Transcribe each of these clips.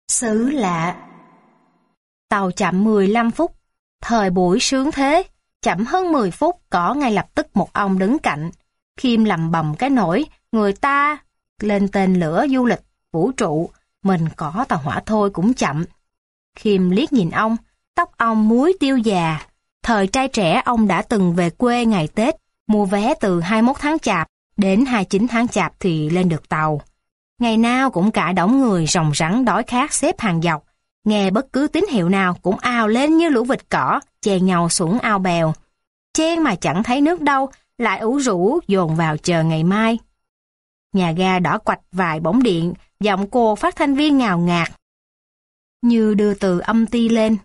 Xứ lạ. Tàu chậm 15 phút. Thời buổi sướng thế, chậm hơn 10 phút có ngay lập tức một ông đứng cạnh. Khiêm lầm bầm cái nỗi, người ta lên tên lửa du lịch, vũ trụ, mình có tàu hỏa thôi cũng chậm. Khiêm liếc nhìn ông, tóc ông muối tiêu già. Thời trai trẻ ông đã từng về quê ngày Tết, mua vé từ 21 tháng Chạp đến 29 tháng Chạp thì lên được tàu. Ngày nào cũng cả đống người ròng rắn đói khát xếp hàng dọc, nghe bất cứ tín hiệu nào cũng ào lên như lũ vịt cỏ, chen nhau xuống ao bèo. Chen mà chẳng thấy nước đâu, lại ủ rũ dồn vào chờ ngày mai. Nhà ga đỏ quạch vài bóng điện, giọng cô phát thanh viên ngào ngạt, như đưa từ âm ti lên.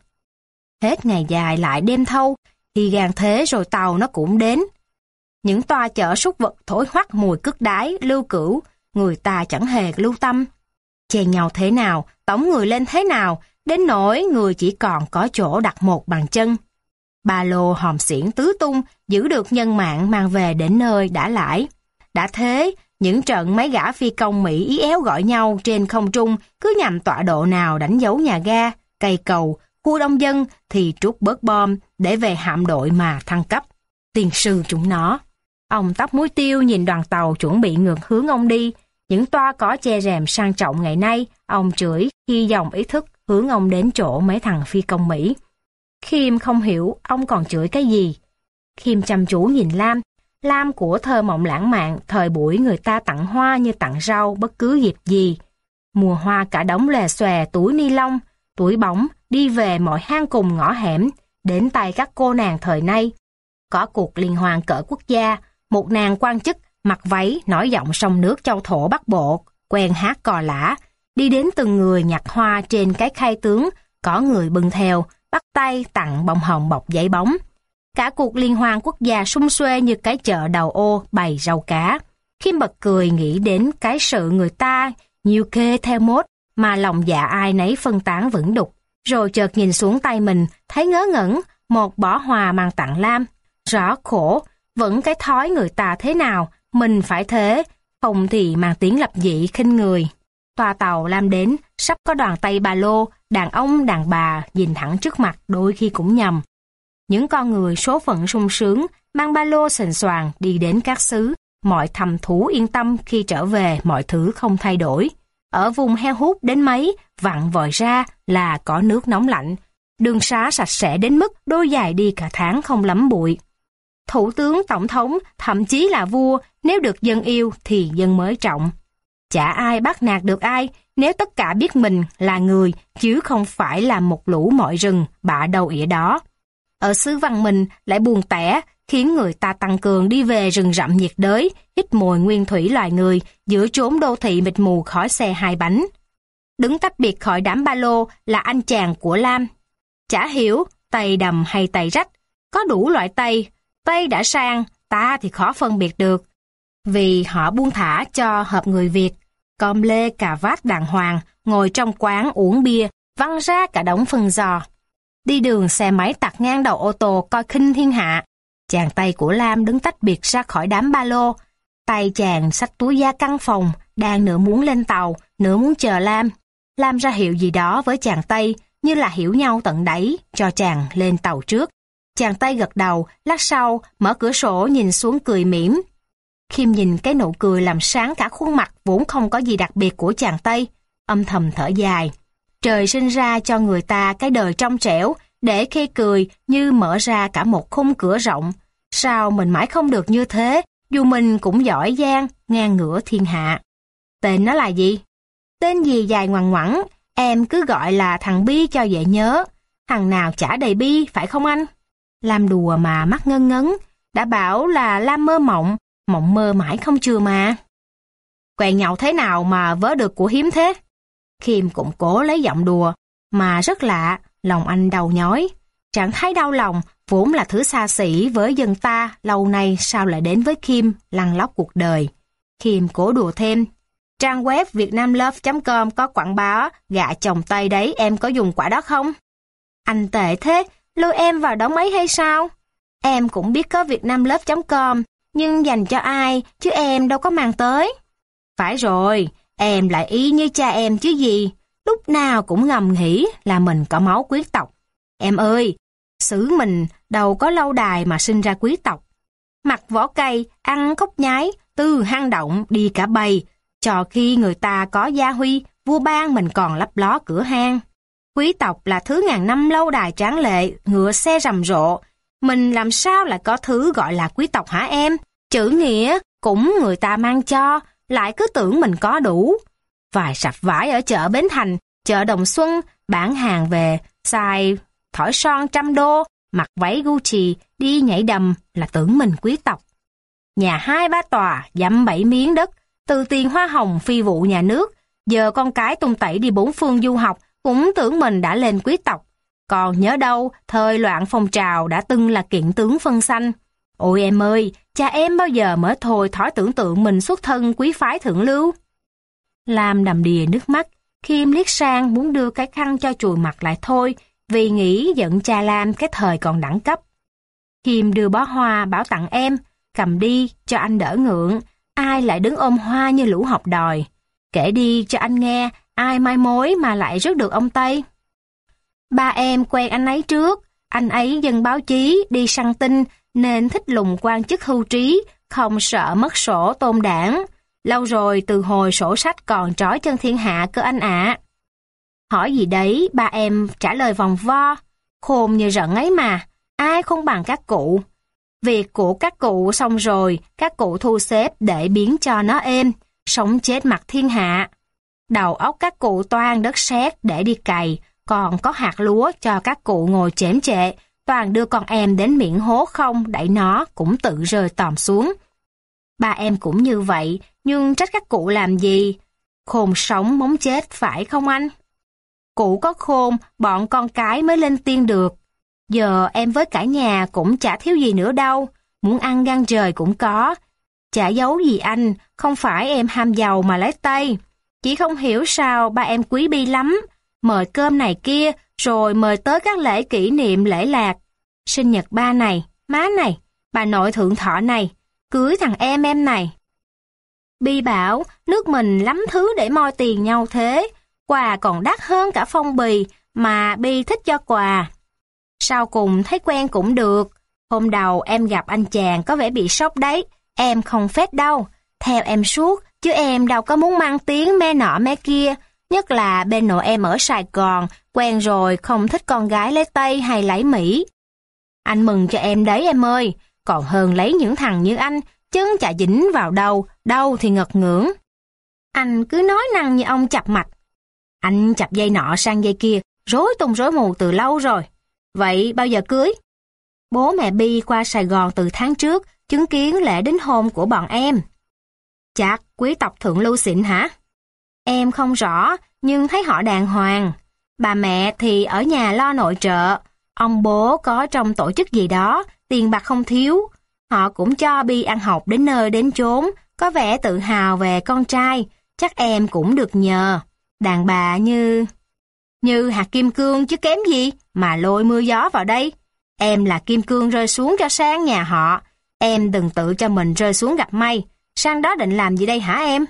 Hết ngày dài lại đêm thâu, thì gàn thế rồi tàu nó cũng đến. Những toa chở súc vật thổi hoắt mùi cứt đái, lưu cữu, người ta chẳng hề lưu tâm. Chen nhau thế nào, tống người lên thế nào, đến nỗi người chỉ còn có chỗ đặt một bàn chân. Ba lô hòm xiển tứ tung, giữ được nhân mạng mang về đến nơi đã lãi. Đã thế, những trận mấy gã phi công Mỹ ý éo gọi nhau trên không trung cứ nhằm tọa độ nào đánh dấu nhà ga, cây cầu, khu đông dân thì trút bớt bom để về hạm đội mà thăng cấp. Tiền sư chúng nó. Ông tóc muối tiêu nhìn đoàn tàu chuẩn bị ngược hướng ông đi. Những toa có che rèm sang trọng ngày nay, ông chửi khi dòng ý thức hướng ông đến chỗ mấy thằng phi công Mỹ. Khiêm không hiểu ông còn chửi cái gì. Khiêm chăm chú nhìn Lam. Lam của thơ mộng lãng mạn, thời buổi người ta tặng hoa như tặng rau bất cứ dịp gì. Mùa hoa cả đống lè xòe túi ni lông, túi bóng đi về mọi hang cùng ngõ hẻm, đến tay các cô nàng thời nay. Có cuộc liên hoan cỡ quốc gia, một nàng quan chức mặc váy nói giọng sông nước châu thổ Bắc Bộ, quen hát cò lả, đi đến từng người nhặt hoa trên cái khay tướng, có người bưng theo, bắt tay tặng bông hồng bọc giấy bóng. Cả cuộc liên hoan quốc gia sum suê như cái chợ đầu ô bày rau cá. Khiêm bật cười nghĩ đến cái sự người ta nhiều kê theo mốt mà lòng dạ ai nấy phân tán vững đục. Rồi chợt nhìn xuống tay mình, thấy ngớ ngẩn, một bó hoa mang tặng Lam. Rõ khổ, vẫn cái thói người ta thế nào, mình phải thế, không thì mang tiếng lập dị khinh người. Toa tàu Lam đến, sắp có đoàn tay ba lô, đàn ông đàn bà nhìn thẳng trước mặt đôi khi cũng nhầm. Những con người số phận sung sướng, mang ba lô sền soàng đi đến các xứ, mọi thầm thú yên tâm khi trở về mọi thứ không thay đổi. Ở vùng heo hút đến mấy, vặn vòi ra là có nước nóng lạnh. Đường xá sạch sẽ đến mức đôi giày đi cả tháng không lắm bụi. Thủ tướng, tổng thống, thậm chí là vua, nếu được dân yêu thì dân mới trọng. Chả ai bắt nạt được ai nếu tất cả biết mình là người chứ không phải là một lũ mọi rừng bạ đầu ỉa đó. Ở xứ văn mình lại buồn tẻ, khiến người ta tăng cường đi về rừng rậm nhiệt đới, hít mùi nguyên thủy loài người giữa chốn đô thị mịt mù khói xe hai bánh. Đứng tách biệt khỏi đám ba lô là anh chàng của Lam. Chả hiểu tay đầm hay tay rách, có đủ loại tay. Tay đã sang, ta thì khó phân biệt được. Vì họ buông thả cho hợp người Việt, com lê cà vạt đàng hoàng, ngồi trong quán uống bia, văng ra cả đống phân giò. Đi đường xe máy tạt ngang đầu ô tô coi khinh thiên hạ. Chàng tay của Lam đứng tách biệt ra khỏi đám ba lô. Tay chàng xách túi da căn phòng, đang nửa muốn lên tàu, nửa muốn chờ Lam. Lam ra hiệu gì đó với chàng tay, như là hiểu nhau tận đáy, cho chàng lên tàu trước. Chàng tay gật đầu, lát sau, mở cửa sổ nhìn xuống cười mỉm. Khiêm nhìn cái nụ cười làm sáng cả khuôn mặt vốn không có gì đặc biệt của chàng Tây, âm thầm thở dài. Trời sinh ra cho người ta cái đời trong trẻo, để khi cười như mở ra cả một khung cửa rộng. Sao mình mãi không được như thế, dù mình cũng giỏi giang, ngang ngửa thiên hạ. Tên nó là gì? Tên gì dài ngoằn ngoẵng, em cứ gọi là thằng Bi cho dễ nhớ. Thằng nào chả đầy bi, phải không anh? Lam đùa mà mắt ngân ngấn, đã bảo là Lam mơ mộng, mộng mơ mãi không chừa mà. Quẹn nhậu thế nào mà vớ được của hiếm thế? Khiêm cũng cố lấy giọng đùa, mà rất lạ, lòng anh đau nhói. Chẳng thấy đau lòng, vốn là thứ xa xỉ với dân ta, lâu nay sao lại đến với Khiêm, lăn lóc cuộc đời. Khiêm cố đùa thêm, trang web vietnamlove.com có quảng bá gạ chồng Tây đấy, em có dùng quả đó không? Anh tệ thế, lôi em vào đóng ấy hay sao? Em cũng biết có vietnamlove.com, nhưng dành cho ai, chứ em đâu có mang tới. Phải rồi, em lại ý như cha em chứ gì. lúc nào cũng ngầm nghĩ là mình có máu quý tộc. Em ơi, xứ mình đâu có lâu đài mà sinh ra quý tộc. Mặc vỏ cây, ăn cốc nhái, từ hang động đi cả bầy, cho khi người ta có gia huy, vua ban mình còn lấp ló cửa hang. Quý tộc là thứ ngàn năm lâu đài tráng lệ, ngựa xe rầm rộ. Mình làm sao lại có thứ gọi là quý tộc hả em? Chữ nghĩa cũng người ta mang cho, lại cứ tưởng mình có đủ. Vài sạp vải ở chợ Bến Thành, chợ Đồng Xuân, bán hàng về, xài thỏi son $100, mặc váy Gucci, đi nhảy đầm là tưởng mình quý tộc. Nhà 2-3 tòa, dăm 7 miếng đất, từ tiền hoa hồng phi vụ nhà nước, giờ con cái tung tẩy đi 4 phương du học, cũng tưởng mình đã lên quý tộc. Còn nhớ đâu, thời loạn phong trào đã từng là kiện tướng phân xanh. Ôi em ơi, cha em bao giờ mới thôi thói tưởng tượng mình xuất thân quý phái thượng lưu. Lam đầm đìa nước mắt, Khiêm liếc sang muốn đưa cái khăn cho chùi mặt lại thôi, vì nghĩ giận cha Lam cái thời còn đẳng cấp. Khiêm đưa bó hoa bảo tặng em, cầm đi cho anh đỡ ngượng, ai lại đứng ôm hoa như lũ học đòi. Kể đi cho anh nghe, ai mai mối mà lại rước được ông Tây. Ba em quen anh ấy trước, anh ấy dân báo chí, đi săn tin, nên thích lùng quan chức hưu trí, không sợ mất sổ tôn đảng. Lâu rồi từ hồi sổ sách còn trói chân thiên hạ cơ anh ạ. Hỏi gì đấy, ba em trả lời vòng vo, khôn như rận ấy mà, ai không bằng các cụ. Việc của các cụ xong rồi, các cụ thu xếp để biến cho nó êm, sống chết mặt thiên hạ. Đầu óc các cụ toan đất sét để đi cày, còn có hạt lúa cho các cụ ngồi chễm chệ, toàn đưa con em đến miệng hố không đẩy nó cũng tự rơi tòm xuống. Ba em cũng như vậy, nhưng trách các cụ làm gì? Khôn sống mống chết phải không anh? Cụ có khôn, bọn con cái mới lên tiên được. Giờ em với cả nhà cũng chả thiếu gì nữa đâu, muốn ăn gan trời cũng có. Chả giấu gì anh, không phải em ham giàu mà lấy tay. Chỉ không hiểu sao ba em quý Bi lắm, mời cơm này kia, rồi mời tới các lễ kỷ niệm lễ lạc. Sinh nhật ba này, má này, bà nội thượng thọ này, cưới thằng em này. Bi bảo, nước mình lắm thứ để moi tiền nhau thế, quà còn đắt hơn cả phong bì, mà Bi thích cho quà. Sau cùng thấy quen cũng được, hôm đầu em gặp anh chàng có vẻ bị sốc đấy, em không phết đâu, theo em suốt, chứ em đâu có muốn mang tiếng mê nọ mê kia, nhất là bên nội em ở Sài Gòn, quen rồi không thích con gái lấy Tây hay lấy Mỹ. Anh mừng cho em đấy em ơi, còn hơn lấy những thằng như anh, chân chả dính vào đâu thì ngật ngưỡng. Anh cứ nói năng như ông chập mạch. Anh chập dây nọ sang dây kia, rối tung rối mù từ lâu rồi. Vậy bao giờ cưới? Bố mẹ Bi qua Sài Gòn từ tháng trước, chứng kiến lễ đính hôn của bọn em. Chắc quý tộc thượng lưu xịn hả? Em không rõ, nhưng thấy họ đàng hoàng. Bà mẹ thì ở nhà lo nội trợ, ông bố có trong tổ chức gì đó, tiền bạc không thiếu. Họ cũng cho Bi ăn học đến nơi đến chốn, có vẻ tự hào về con trai, chắc em cũng được nhờ. Đàn bà như hạt kim cương chứ kém gì mà lôi mưa gió vào đây. Em là kim cương rơi xuống cho sang nhà họ, em đừng tự cho mình rơi xuống gặp may. Sang đó định làm gì đây hả em?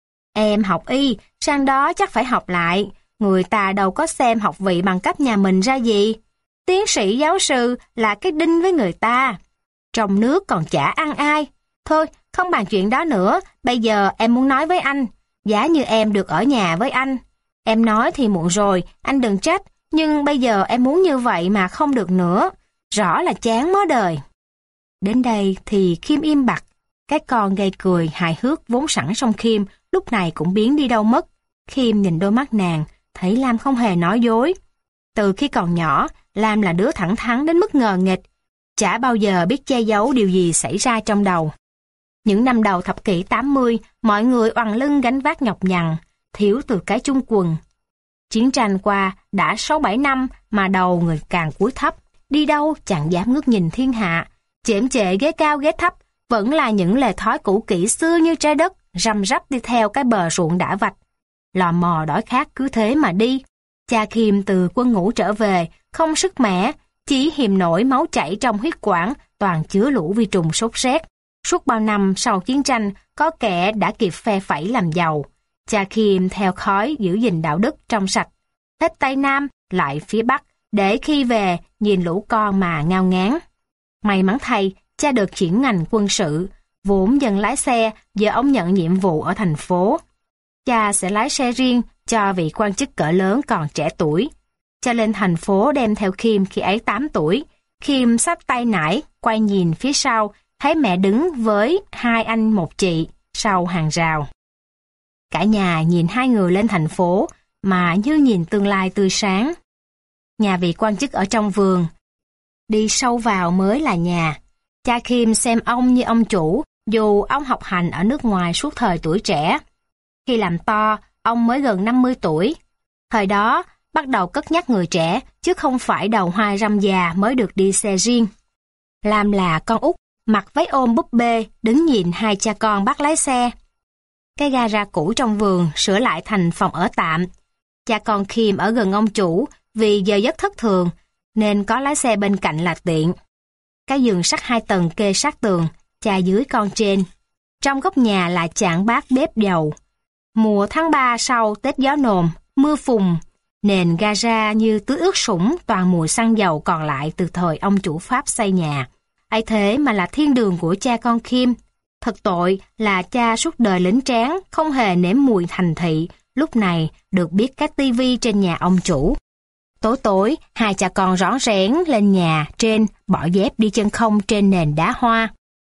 Em học y, sang đó chắc phải học lại, người ta đâu có xem học vị bằng cấp nhà mình ra gì. Tiến sĩ giáo sư là cái đinh với người ta. Trong nước còn chả ăn ai. Thôi, không bàn chuyện đó nữa, bây giờ em muốn nói với anh, giá như em được ở nhà với anh. Em nói thì muộn rồi, anh đừng trách, nhưng bây giờ em muốn như vậy mà không được nữa. Rõ là chán mớ đời. Đến đây thì Khiêm im bặt. Cái con gây cười hài hước vốn sẵn trong Khiêm lúc này cũng biến đi đâu mất. Khiêm nhìn đôi mắt nàng, thấy Lam không hề nói dối. Từ khi còn nhỏ, Lam là đứa thẳng thắn đến mức ngờ nghịch, chả bao giờ biết che giấu điều gì xảy ra trong đầu. Những năm đầu thập kỷ 80, mọi người oằn lưng gánh vác nhọc nhằn, thiếu từ cái chung quần. Chiến tranh qua đã 6-7 năm mà đầu người càng cúi thấp, đi đâu chẳng dám ngước nhìn thiên hạ, chễm chệ ghế cao ghế thấp, vẫn là những lề thói cũ kỹ xưa như trái đất, răm rắp đi theo cái bờ ruộng đã vạch. Lò mò đói khát cứ thế mà đi. Cha Khiêm từ quân ngũ trở về, không sức mẻ, chỉ hiềm nổi máu chảy trong huyết quản, toàn chứa lũ vi trùng sốt rét. Suốt bao năm sau chiến tranh, có kẻ đã kịp phe phẩy làm giàu. Cha Kim theo khói giữ gìn đạo đức trong sạch, hết Tây Nam lại phía Bắc, để khi về nhìn lũ con mà ngao ngán. May mắn thay, cha được chuyển ngành quân sự, vốn dần lái xe, giờ ông nhận nhiệm vụ ở thành phố. Cha sẽ lái xe riêng cho vị quan chức cỡ lớn còn trẻ tuổi. Cha lên thành phố đem theo Kim khi ấy 8 tuổi. Kim xách tay nải, quay nhìn phía sau, thấy mẹ đứng với 2 anh một chị sau hàng rào. Cả nhà nhìn hai người lên thành phố mà như nhìn tương lai tươi sáng. Nhà vị quan chức ở trong vườn, đi sâu vào mới là nhà. Cha Kim xem ông như ông chủ, dù ông học hành ở nước ngoài suốt thời tuổi trẻ. Khi làm to, ông mới gần 50 tuổi. Thời đó, bắt đầu cất nhắc người trẻ, chứ không phải đầu hoa răm già mới được đi xe riêng. Lam là con út, mặc váy ôm búp bê, đứng nhìn hai cha con bắt lái xe. Cái gara cũ trong vườn sửa lại thành phòng ở tạm. Cha con Kim ở gần ông chủ, vì giờ giấc thất thường, nên có lái xe bên cạnh là tiện. Cái giường sắt 2 tầng kê sát tường, cha dưới con trên. Trong góc nhà là chảng bát bếp dầu. Mùa tháng 3 sau Tết gió nồm, mưa phùn, nền gara như tưới ướt sũng toàn mùi xăng dầu còn lại từ thời ông chủ Pháp xây nhà. Ấy thế mà là thiên đường của cha con Kim. Thật tội là cha suốt đời lính tráng, không hề nếm mùi thành thị, lúc này được biết cái tivi trên nhà ông chủ. Tối tối, hai cha con rón rén lên nhà trên, bỏ dép đi chân không trên nền đá hoa.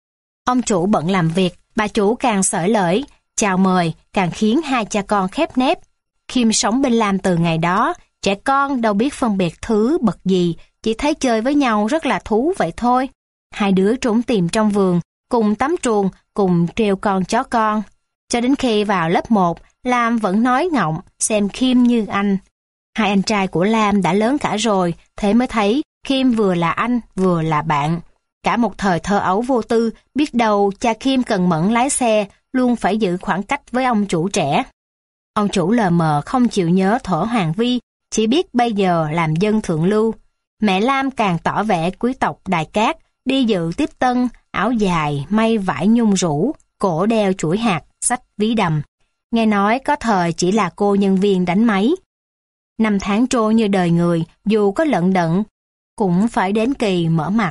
Ông chủ bận làm việc, bà chủ càng xởi lởi, chào mời, càng khiến hai cha con khép nép. Kim sống bên Lam từ ngày đó, trẻ con đâu biết phân biệt thứ bậc gì, chỉ thấy chơi với nhau rất là thú vậy thôi. Hai đứa trốn tìm trong vườn, cùng tắm truồng, cùng treo con chó con. Cho đến khi vào lớp 1, Lam vẫn nói ngọng, xem Kim như anh. Hai anh trai của Lam đã lớn cả rồi, thế mới thấy Kim vừa là anh, vừa là bạn. Cả một thời thơ ấu vô tư, biết đâu cha Kim cần mẫn lái xe, luôn phải giữ khoảng cách với ông chủ trẻ. Ông chủ lờ mờ không chịu nhớ thuở Hoàng Vi, chỉ biết bây giờ làm dân thượng lưu. Mẹ Lam càng tỏ vẻ quý tộc Đài Cát, đi dự tiếp tân, áo dài, may vải nhung rũ, cổ đeo chuỗi hạt, xách ví đầm. Nghe nói có thời chỉ là cô nhân viên đánh máy. Năm tháng trôi như đời người, dù có lận đận, cũng phải đến kỳ mở mặt.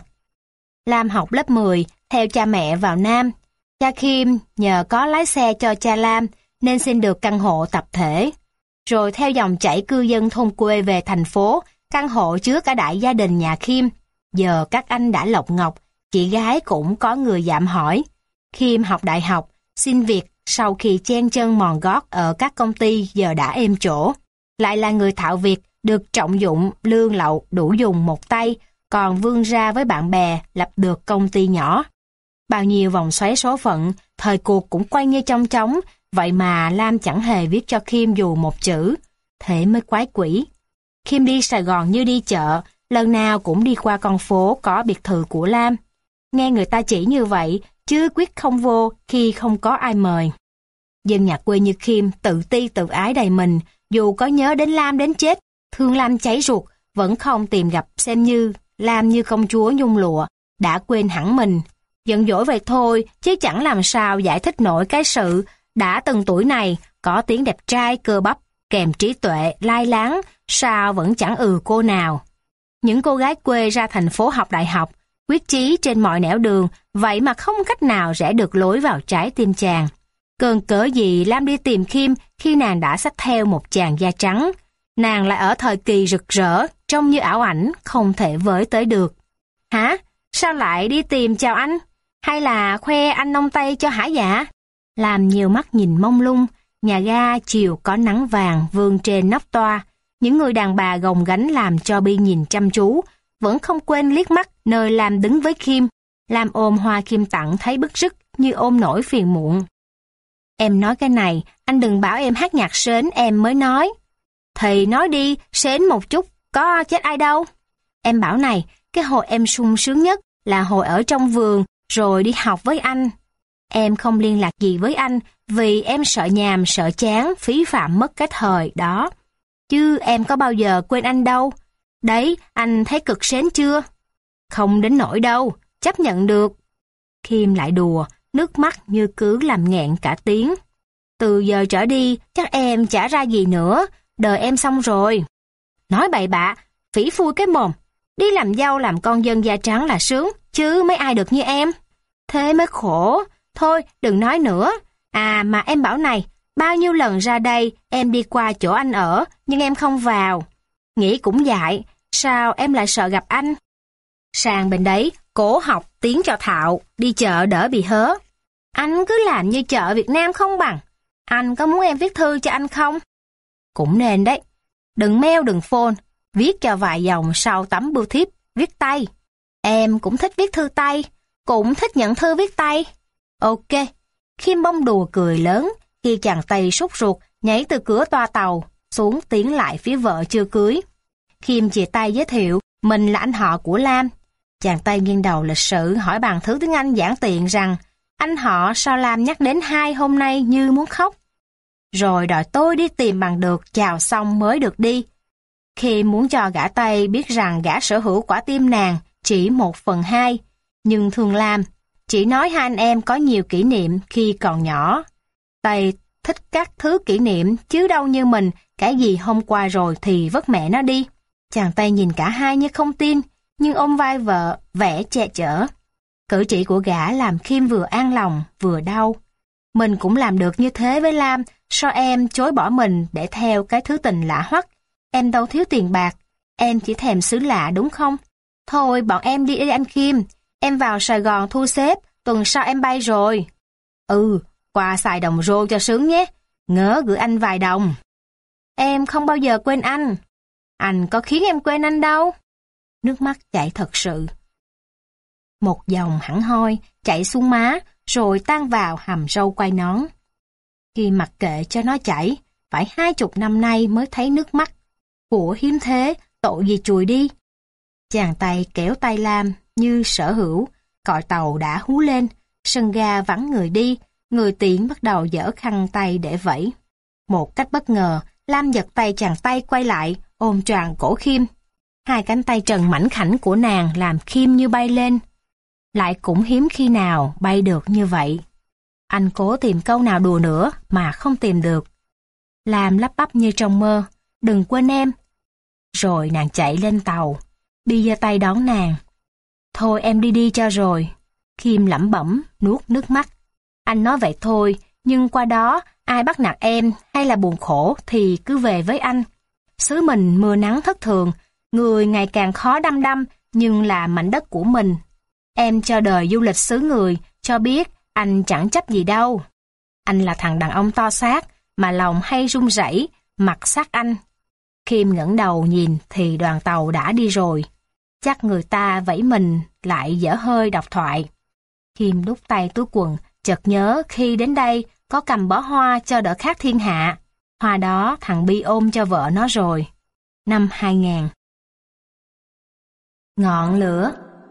Lam học lớp 10, theo cha mẹ vào Nam. Cha Kim nhờ có lái xe cho cha Lam, nên xin được căn hộ tập thể. Rồi theo dòng chảy cư dân thôn quê về thành phố, căn hộ chứa cả đại gia đình nhà Kim. Giờ các anh đã lộc ngọc, chị gái cũng có người dạm hỏi. Kim học đại học, xin việc sau khi chen chân mòn gót ở các công ty giờ đã êm chỗ. Lại là người thạo việc, được trọng dụng, lương lậu, đủ dùng một tay, còn vươn ra với bạn bè, lập được công ty nhỏ. Bao nhiêu vòng xoáy số phận, thời cuộc cũng quay như chong chóng, vậy mà Lam chẳng hề viết cho Kim dù một chữ. Thế mới quái quỷ. Kim đi Sài Gòn như đi chợ, lần nào cũng đi qua con phố có biệt thự của Lam. Nghe người ta chỉ như vậy, chứ quyết không vô khi không có ai mời. Dân nhà quê như Kim tự ti tự ái đầy mình, dù có nhớ đến Lam đến chết, thương Lam cháy ruột, vẫn không tìm gặp xem như Lam như công chúa nhung lụa, đã quên hẳn mình. Giận dỗi vậy thôi, chứ chẳng làm sao giải thích nổi cái sự đã từng tuổi này, có tiếng đẹp trai cơ bắp, kèm trí tuệ, lai láng, sao vẫn chẳng cô nào. Những cô gái quê ra thành phố học đại học, quyết chí trên mọi nẻo đường, vậy mà không cách nào rẽ được lối vào trái tim chàng. Cơn cớ gì Lam đi tìm Kim khi nàng đã xách theo một chàng da trắng. Nàng lại ở thời kỳ rực rỡ, trông như ảo ảnh, không thể với tới được. Hả? Sao lại đi tìm chào anh? Hay là khoe anh nông Tây cho hả dạ? Làm nhiều mắt nhìn mông lung, nhà ga chiều có nắng vàng vương trên nóc toa. Những người đàn bà gồng gánh làm cho Bi nhìn chăm chú, vẫn không quên liếc mắt nơi Lam đứng với Kim. Lam ôm hoa Kim tặng thấy bức rứt như ôm nỗi phiền muộn. Em nói cái này, anh đừng bảo em hát nhạc sến em mới nói. Thì nói đi, sến một chút, có chết ai đâu. Em bảo này, cái hồi em sung sướng nhất là hồi ở trong vườn, rồi đi học với anh. Em không liên lạc gì với anh, vì em sợ nhàm, sợ chán, phí phạm mất cái thời đó. Chứ em có bao giờ quên anh đâu. Đấy, anh thấy cực sến chưa? Không đến nỗi đâu, chấp nhận được. Kim lại đùa, nước mắt như cứ làm nghẹn cả tiếng. Từ giờ trở đi, chắc em chả ra gì nữa, đời em xong rồi. Nói bậy bạ, phỉ phui cái mồm. Đi làm dâu làm con dân da trắng là sướng, chứ mấy ai được như em. Thế mới khổ. Thôi, đừng nói nữa. À mà em bảo này, bao nhiêu lần ra đây em đi qua chỗ anh ở, nhưng em không vào. Nghĩ cũng dại, sao em lại sợ gặp anh? Sang bên đấy, cố học tiếng cho thạo, đi chợ đỡ bị hớ. Anh cứ làm như chợ Việt Nam không bằng. Anh có muốn em viết thư cho anh không? Cũng nên đấy. Đừng mail đừng phone, viết cho vài dòng sau tấm bưu thiếp, viết tay. Em cũng thích viết thư tay, cũng thích nhận thư viết tay. Ok. Khiêm bông đùa cười lớn khi chàng Tây sốt ruột nhảy từ cửa toa tàu xuống tiến lại phía vợ chưa cưới. Khiêm chìa tay giới thiệu mình là anh họ của Lam. Chàng Tây nghiêng đầu lịch sự hỏi bằng thứ tiếng Anh giản tiện rằng anh họ sao Lam nhắc đến hai hôm nay như muốn khóc. Rồi đòi tôi đi tìm bằng được chào xong mới được đi. Khiêm muốn cho gã Tây biết rằng gã sở hữu quả tim nàng chỉ 1/2, nhưng thương Lam. Chỉ nói hai anh em có nhiều kỷ niệm khi còn nhỏ. Tây thích các thứ kỷ niệm chứ đâu như mình, cái gì hôm qua rồi thì vất mẹ nó đi. Chàng Tây nhìn cả hai như không tin, nhưng ôm vai vợ, vẻ che chở. Cử chỉ của gã làm Khiêm vừa an lòng, vừa đau. Mình cũng làm được như thế với Lam, sao em chối bỏ mình để theo cái thứ tình lạ hoắc? Em đâu thiếu tiền bạc, em chỉ thèm xứ lạ đúng không? Thôi bọn em đi anh Khiêm, em vào Sài Gòn thu xếp, tuần sau em bay rồi. Ừ, qua xài đồng rô cho sướng nhé, ngỡ gửi anh vài đồng. Em không bao giờ quên anh có khiến em quên anh đâu. Nước mắt chảy thật sự. Một dòng hẳn hoi chảy xuống má, rồi tan vào hàm râu quai nón. Khi mặc kệ cho nó chảy, phải 20 năm nay mới thấy nước mắt. Của hiếm thế, tội gì chùi đi. Chàng Tây kéo tay Lam như sở hữu, còi tàu đã hú lên, sân ga vắng người đi, người tiễn bắt đầu giở khăn tay để vẫy. Một cách bất ngờ, Lam giật tay chàng Tây quay lại, ôm choàng cổ Khiêm. Hai cánh tay trần mảnh khảnh của nàng làm Khiêm như bay lên. Lại cũng hiếm khi nào bay được như vậy. Anh cố tìm câu nào đùa nữa mà không tìm được. Lam lắp bắp như trong mơ, đừng quên em. Rồi nàng chạy lên tàu, Bi giơ tay đón nàng. Thôi em đi cho rồi. Khiêm lẩm bẩm, nuốt nước mắt. Anh nói vậy thôi, nhưng qua đó ai bắt nạt em hay là buồn khổ thì cứ về với anh. Xứ mình mưa nắng thất thường, người ngày càng khó đăm đăm, nhưng là mảnh đất của mình. Em cho đời du lịch xứ người, cho biết anh chẳng chấp gì đâu. Anh là thằng đàn ông to xác, mà lòng hay run rẩy, mặt sát anh. Khiêm ngẩng đầu nhìn thì đoàn tàu đã đi rồi. Chắc người ta vẫy mình lại dở hơi độc thoại. Khiêm đút tay túi quần, chợt nhớ khi đến đây có cầm bó hoa cho đỡ khác thiên hạ. Hoa đó thằng Bi ôm cho vợ nó rồi. Năm 2000. Ngọn lửa.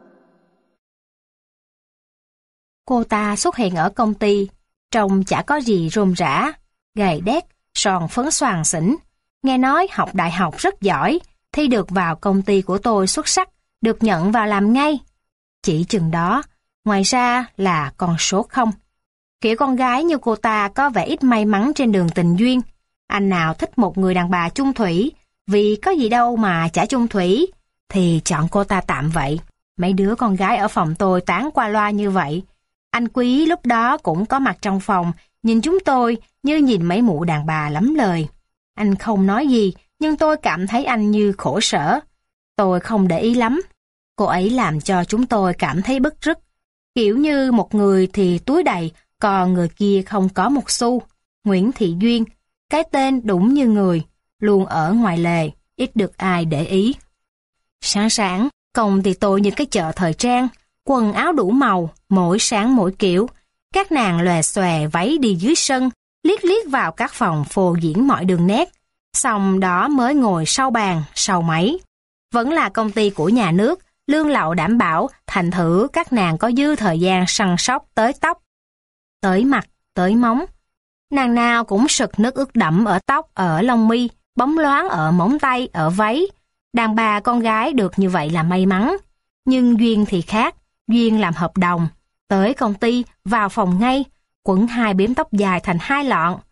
Cô ta xuất hiện ở công ty, trông chả có gì rôm rã, gầy đét, sòn phấn xoàng xỉn. Nghe nói học đại học rất giỏi, thi được vào công ty của tôi xuất sắc, được nhận vào làm ngay. Chỉ chừng đó, ngoài ra là con số 0. Kiểu con gái như cô ta có vẻ ít may mắn trên đường tình duyên. Anh nào thích một người đàn bà chung thủy, vì có gì đâu mà chả chung thủy, thì chọn cô ta tạm vậy. Mấy đứa con gái ở phòng tôi tán qua loa như vậy. Anh Quý lúc đó cũng có mặt trong phòng, nhìn chúng tôi như nhìn mấy mụ đàn bà lắm lời. Anh không nói gì, nhưng tôi cảm thấy anh như khổ sở. Tôi không để ý lắm. Cô ấy làm cho chúng tôi cảm thấy bứt rứt. Kiểu như một người thì túi đầy, còn người kia không có một xu. Nguyễn Thị Duyên, cái tên đúng như người, luôn ở ngoài lề, ít được ai để ý. Sáng sáng, công ty tôi như cái chợ thời trang, quần áo đủ màu, mỗi sáng mỗi kiểu. Các nàng lòe xòe váy đi dưới sân, liếc liếc vào các phòng phô diễn mọi đường nét. Xong đó mới ngồi sau bàn, sau máy. Vẫn là công ty của nhà nước, lương lậu đảm bảo, thành thử các nàng có dư thời gian săn sóc tới tóc, tới mặt, tới móng. Nàng nào cũng sực nước ướt đẫm ở tóc, ở lông mi, bóng loáng ở móng tay, ở váy. Đàn bà con gái được như vậy là may mắn. Nhưng Duyên thì khác, Duyên làm hợp đồng. Tới công ty, vào phòng ngay, quấn 2 bím tóc dài thành 2 lọn,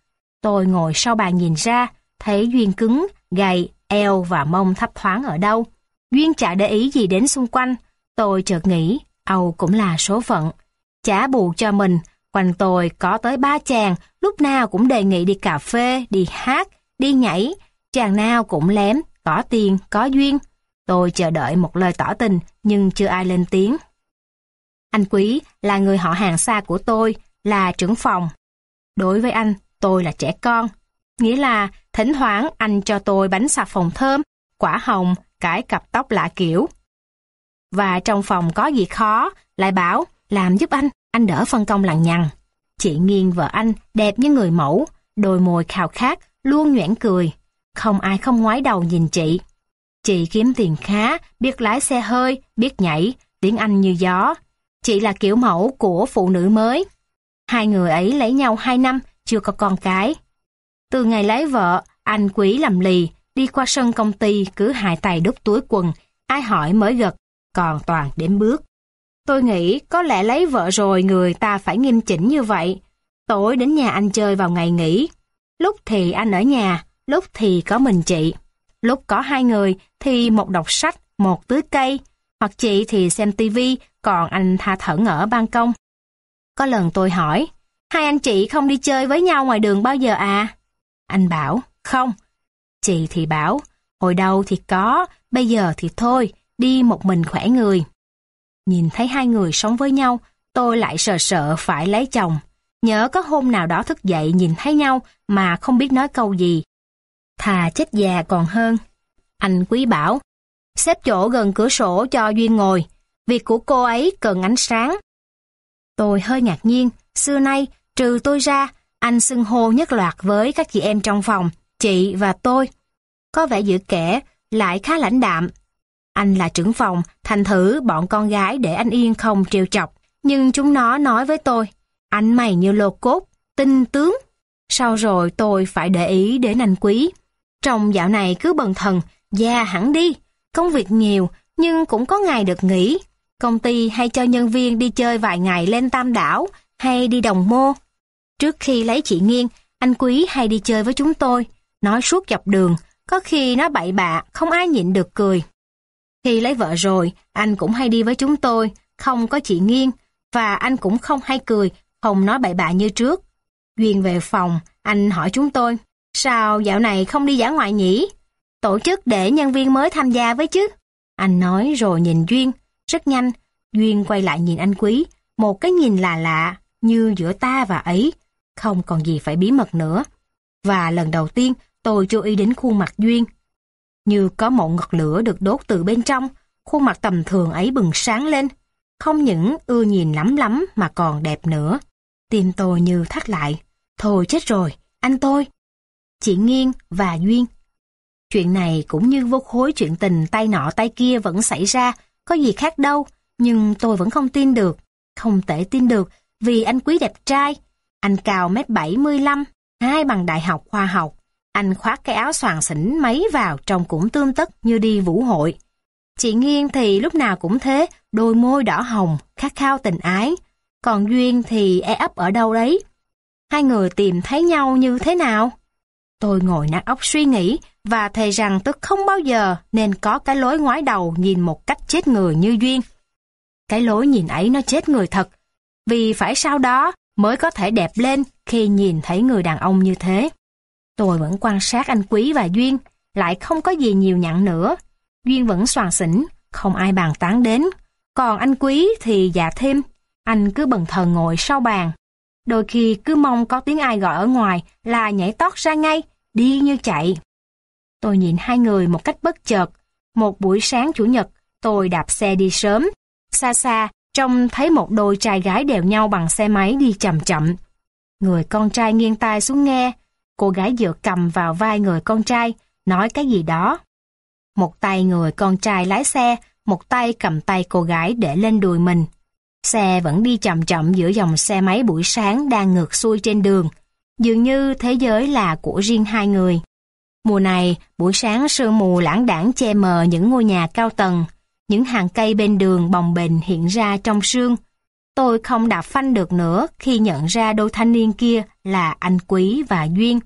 Tôi ngồi sau bàn nhìn ra, thấy Duyên cứng, gầy, eo và mông thấp thoáng ở đâu. Duyên chả để ý gì đến xung quanh. Tôi chợt nghĩ, Âu cũng là số phận. Chả bù cho mình, quanh tôi có tới 3 chàng, lúc nào cũng đề nghị đi cà phê, đi hát, đi nhảy. Chàng nào cũng lém, có tiền, có duyên. Tôi chờ đợi một lời tỏ tình, nhưng chưa ai lên tiếng. Anh Quý là người họ hàng xa của tôi, là trưởng phòng. Đối với anh, tôi là trẻ con. Nghĩa là thỉnh thoảng anh cho tôi bánh xà phòng thơm, quả hồng, cái cặp tóc lạ kiểu. Và trong phòng có gì khó, lại bảo làm giúp anh đỡ phân công lằng nhằng. Chị Nghiên vợ anh đẹp như người mẫu, đôi môi khao khát, luôn nhoẻn cười. Không ai không ngoái đầu nhìn chị. Chị kiếm tiền khá, biết lái xe hơi, biết nhảy, tiếng Anh như gió. Chị là kiểu mẫu của phụ nữ mới. Hai người ấy lấy nhau 2 năm, chưa có con cái. Từ ngày lấy vợ, anh Quý làm lì, đi qua sân công ty cứ hai tay đút túi quần, ai hỏi mới gật, còn toàn đếm bước. Tôi nghĩ có lẽ lấy vợ rồi người ta phải nghiêm chỉnh như vậy. Tối đến nhà anh chơi vào ngày nghỉ. Lúc thì anh ở nhà, lúc thì có mình chị. Lúc có 2 người thì một đọc sách, một tưới cây, hoặc chị thì xem tivi, còn anh tha thẩn ở ban công. Có lần tôi hỏi, 2 anh chị không đi chơi với nhau ngoài đường bao giờ à? Anh bảo, không. Chị thì bảo, hồi đầu thì có, bây giờ thì thôi, đi một mình khỏe người. Nhìn thấy 2 người sống với nhau, tôi lại sợ phải lấy chồng. Nhỡ có hôm nào đó thức dậy nhìn thấy nhau mà không biết nói câu gì. Thà chết già còn hơn. Anh Quý bảo, xếp chỗ gần cửa sổ cho Duyên ngồi, việc của cô ấy cần ánh sáng. Tôi hơi ngạc nhiên, xưa nay, trừ tôi ra, anh xưng hô nhất loạt với các chị em trong phòng, chị và tôi. Có vẻ giữ kẻ, lại khá lãnh đạm. Anh là trưởng phòng, thành thử bọn con gái để anh yên không trêu chọc. Nhưng chúng nó nói với tôi, anh mày như lô cốt, tinh tướng. Sau rồi tôi phải để ý đến anh Quý. Trong dạo này cứ bần thần, già hẳn đi. Công việc nhiều, nhưng cũng có ngày được nghỉ. Công ty hay cho nhân viên đi chơi vài ngày lên Tam Đảo, hay đi Đồng Mô. Trước khi lấy chị Nghiên, anh Quý hay đi chơi với chúng tôi, nói suốt dọc đường, có khi nó bậy bạ, không ai nhịn được cười. Khi lấy vợ rồi, anh cũng hay đi với chúng tôi, không có chị Nghiên, và anh cũng không hay cười, không nói bậy bạ như trước. Duyên về phòng, anh hỏi chúng tôi, sao dạo này không đi dã ngoại nhỉ? Tổ chức để nhân viên mới tham gia với chứ. Anh nói rồi nhìn Duyên, rất nhanh, Duyên quay lại nhìn anh Quý, một cái nhìn lạ lạ, như giữa ta và ấy, không còn gì phải bí mật nữa. Và lần đầu tiên tôi chú ý đến khuôn mặt Duyên. Như có một ngọn lửa được đốt từ bên trong, khuôn mặt tầm thường ấy bừng sáng lên. Không những ưa nhìn lắm mà còn đẹp nữa. Tim tôi như thắt lại. Thôi chết rồi, anh tôi. Chị Nghiên và Duyên. Chuyện này cũng như vô khối chuyện tình tay nọ tay kia vẫn xảy ra, có gì khác đâu, nhưng tôi vẫn không tin được. Không thể tin được vì anh Quý đẹp trai. Anh cao 1m75, 2 bằng đại học khoa học. Anh khoác cái áo xoàng xỉn mấy vào trông cũng tươm tất như đi vũ hội. Chị Nghiên thì lúc nào cũng thế, đôi môi đỏ hồng, khát khao tình ái. Còn Duyên thì e ấp ở đâu đấy. 2 người tìm thấy nhau như thế nào? Tôi ngồi nát óc suy nghĩ và thề rằng tôi không bao giờ nên có cái lối ngoái đầu nhìn một cách chết người như Duyên. Cái lối nhìn ấy nó chết người thật, vì phải sau đó mới có thể đẹp lên khi nhìn thấy người đàn ông như thế. Tôi vẫn quan sát anh Quý và Duyên, lại không có gì nhiều nhặn nữa. Duyên vẫn xoàng xỉn, không ai bàn tán đến. Còn anh Quý thì già thêm, anh cứ bần thần ngồi sau bàn. Đôi khi cứ mong có tiếng ai gọi ở ngoài là nhảy tót ra ngay, đi như chạy. Tôi nhìn 2 người một cách bất chợt. Một buổi sáng Chủ nhật, tôi đạp xe đi sớm. Xa xa, trông thấy một đôi trai gái đèo nhau bằng xe máy đi chậm chậm. Người con trai nghiêng tai xuống nghe, cô gái dựa cầm vào vai người con trai, nói cái gì đó. Một tay người con trai lái xe, một tay cầm tay cô gái để lên đùi mình. Xe vẫn đi chậm chậm giữa dòng xe máy buổi sáng đang ngược xuôi trên đường. Dường như thế giới là của riêng 2 người. Mùa này, buổi sáng sương mù lãng đãng che mờ những ngôi nhà cao tầng. Những hàng cây bên đường bồng bềnh hiện ra trong sương. Tôi không đạp phanh được nữa khi nhận ra đôi thanh niên kia là anh Quý và Duyên.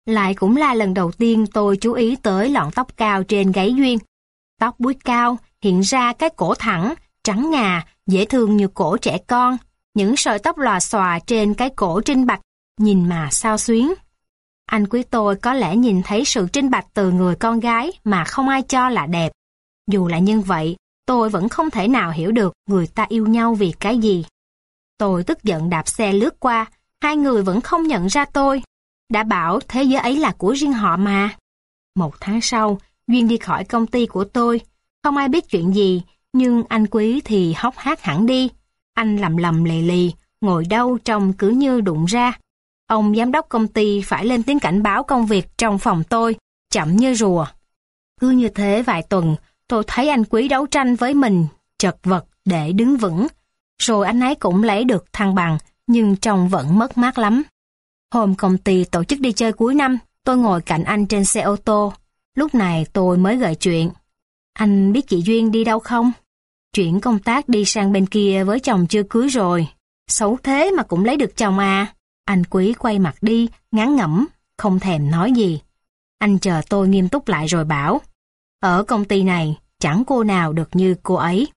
Lại cũng là lần đầu tiên tôi chú ý tới lọn tóc cao trên gáy Duyên. Tóc búi cao, hiện ra cái cổ thẳng, trắng ngà, dễ thương như cổ trẻ con. Những sợi tóc lòa xòa trên cái cổ trinh bạch, nhìn mà xao xuyến. Anh quý tôi có lẽ nhìn thấy sự trinh bạch từ người con gái mà không ai cho là đẹp. Dù là như vậy, tôi vẫn không thể nào hiểu được người ta yêu nhau vì cái gì. Tôi tức giận đạp xe lướt qua, hai người vẫn không nhận ra tôi. Đã bảo thế giới ấy là của riêng họ mà. 1 tháng sau, Duyên đi khỏi công ty của tôi. Không ai biết chuyện gì, nhưng anh quý thì hốc hác hẳn đi. Anh lầm lầm lì lì, ngồi đâu trông cứ như đụng ra. Ông giám đốc công ty phải lên tiếng cảnh báo công việc trong phòng tôi, chậm như rùa. Cứ như thế vài tuần, tôi thấy anh quý đấu tranh với mình, chật vật để đứng vững. Rồi anh ấy cũng lấy được thăng bằng, nhưng trông vẫn mất mát lắm. Hôm công ty tổ chức đi chơi cuối năm, tôi ngồi cạnh anh trên xe ô tô. Lúc này tôi mới gợi chuyện. Anh biết chị Duyên đi đâu không? Chuyển công tác đi sang bên kia với chồng chưa cưới rồi. Xấu thế mà cũng lấy được chồng à. Anh quý quay mặt đi, ngán ngẩm, không thèm nói gì. Anh chờ tôi nghiêm túc lại rồi bảo. Ở công ty này, chẳng cô nào được như cô ấy.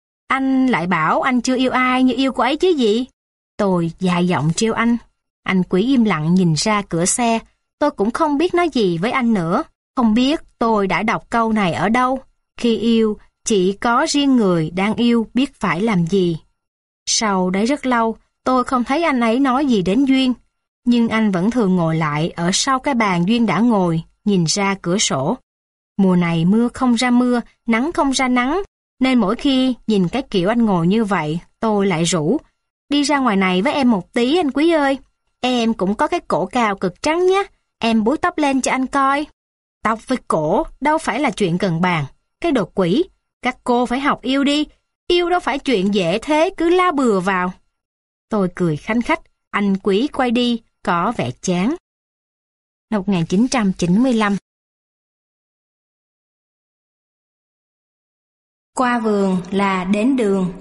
Anh lại bảo anh chưa yêu ai như yêu cô ấy chứ gì? Tôi dài giọng trêu anh. Anh quý im lặng nhìn ra cửa xe. Tôi cũng không biết nói gì với anh nữa. Không biết tôi đã đọc câu này ở đâu. Khi yêu, chỉ có riêng người đang yêu biết phải làm gì. Sau đấy rất lâu, tôi không thấy anh ấy nói gì đến Duyên. Nhưng anh vẫn thường ngồi lại ở sau cái bàn Duyên đã ngồi, nhìn ra cửa sổ. Mùa này mưa không ra mưa, nắng không ra nắng, nên mỗi khi nhìn cái kiểu anh ngồi như vậy, tôi lại rủ. Đi ra ngoài này với em một tí anh quý ơi. Em cũng có cái cổ cao cực trắng nhé, em búi tóc lên cho anh coi. Tóc với cổ đâu phải là chuyện cần bàn. Cái đồ quỷ, các cô phải học yêu đi. Yêu đâu phải chuyện dễ thế, cứ la bừa vào. Tôi cười khanh khách, anh quý quay đi, có vẻ chán. Năm 1995. Qua vườn là đến đường.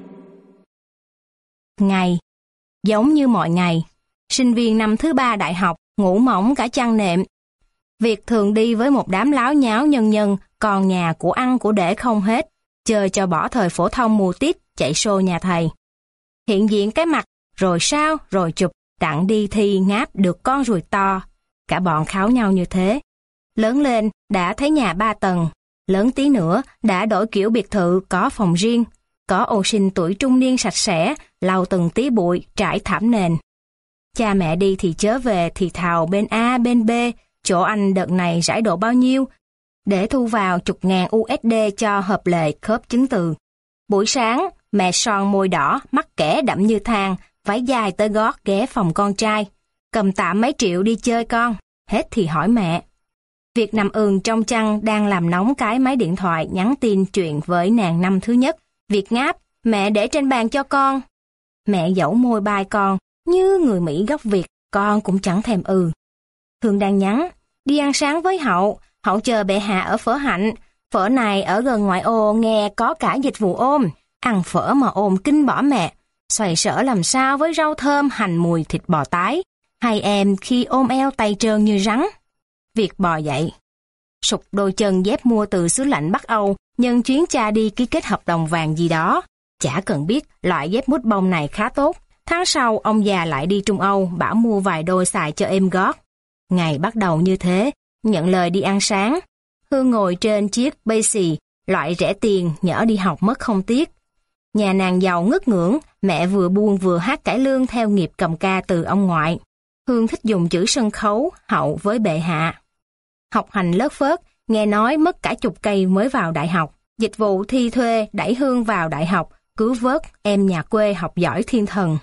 Ngày, giống như mọi ngày, sinh viên năm thứ 3 đại học, ngủ mỏng cả chăn nệm. Việc thường đi với một đám láo nháo nhân nhân, còn nhà của ăn của để không hết, chờ cho bỏ thời phổ thông mù tít, chạy xô nhà thầy. Hiện diện cái mặt, rồi sao, rồi chụp, đặng đi thi ngáp được con ruồi to. Cả bọn kháo nhau như thế. Lớn lên, đã thấy nhà 3 tầng. Lớn tí nữa, đã đổi kiểu biệt thự có phòng riêng. Có ô sinh tuổi trung niên sạch sẽ, lau từng tí bụi, trải thảm nền. Cha mẹ đi thì chớ về thì thào bên A, bên B, chỗ anh đợt này rải độ bao nhiêu, để thu vào chục ngàn USD cho hợp lệ khớp chứng từ. Buổi sáng, mẹ son môi đỏ, mắt kẻ đậm như than, váy dài tới gót ghé phòng con trai. Cầm tạm mấy triệu đi chơi con, hết thì hỏi mẹ. Việc nằm trong chăn đang làm nóng cái máy điện thoại nhắn tin chuyện với nàng năm thứ nhất. Việc ngáp, mẹ để trên bàn cho con. Mẹ dẫu môi bai con, như người Mỹ gốc Việt, con cũng chẳng thèm Thường đang nhắn, đi ăn sáng với Hậu chờ bệ hạ ở Phở Hạnh. Phở này ở gần ngoại ô nghe có cả dịch vụ ôm. Ăn phở mà ôm kinh bỏ mẹ. Xoài sở làm sao với rau thơm hành mùi thịt bò tái. Hay em khi ôm eo tay trơn như rắn. Việc bò dậy. Sụt đôi chân dép mua từ xứ lạnh Bắc Âu, nhân chuyến cha đi ký kết hợp đồng vàng gì đó. Chả cần biết loại dép mút bông này khá tốt. Tháng sau ông già lại đi Trung Âu, bảo mua vài đôi xài cho êm gót. Ngày bắt đầu như thế, nhận lời đi ăn sáng. Hương ngồi trên chiếc Bixi, loại rẻ tiền, nhỡ đi học mất không tiếc. Nhà nàng giàu ngất ngưỡng, mẹ vừa buôn vừa hát cải lương theo nghiệp cầm ca từ ông ngoại. Hương thích dùng chữ sân khấu, Hậu với bệ hạ. Học hành lớt phớt, nghe nói mất cả chục cây mới vào đại học. Dịch vụ thi thuê đẩy Hương vào đại học, cứu vớt em nhà quê học giỏi thiên thần.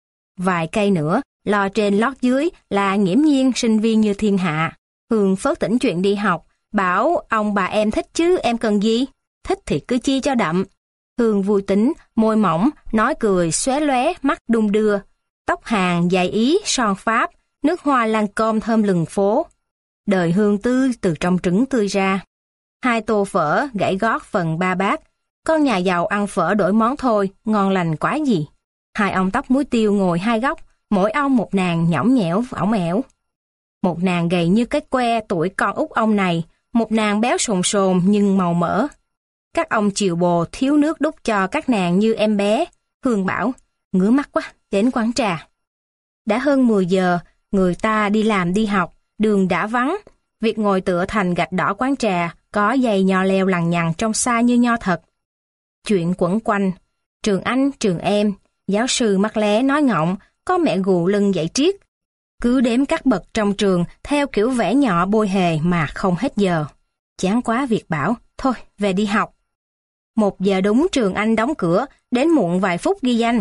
Vài cây nữa, lo trên lót dưới là nghiễm nhiên sinh viên như thiên hạ. Hương phớt tỉnh chuyện đi học, bảo ông bà em thích chứ em cần gì? Thích thì cứ chia cho đậm. Hương vui tính, môi mỏng, nói cười xóe lóe, mắt đung đưa. Tóc Hàn, giày Ý, son Pháp, nước hoa Lancôme thơm lừng phố. Đời Hương tươi từ trong trứng tươi ra. 2 tô phở, gãy gót phần 3 bát. Con nhà giàu ăn phở đổi món thôi, ngon lành quá gì. 2 ông tóc muối tiêu ngồi 2 góc, mỗi ông một nàng nhõng nhẽo, ỏng ẻo. Một nàng gầy như cái que tuổi con út ông này, một nàng béo sồn sồn nhưng màu mỡ. Các ông chiều bồ thiếu nước đút cho các nàng như em bé. Hương bảo, ngứa mắt quá, đến quán trà. Đã hơn 10 giờ, người ta đi làm đi học, đường đã vắng. Việc ngồi tựa thành gạch đỏ quán trà, có dây nho leo lằng nhằng trong xa như nho thật. Chuyện quẩn quanh, trường anh, trường em, giáo sư mắt lé nói ngọng, có mẹ gù lưng dạy triết. Cứ đếm các bậc trong trường theo kiểu vẽ nhỏ bôi hề mà không hết giờ. Chán quá việc bảo, thôi về đi học. 1 giờ đúng trường anh đóng cửa, đến muộn vài phút ghi danh.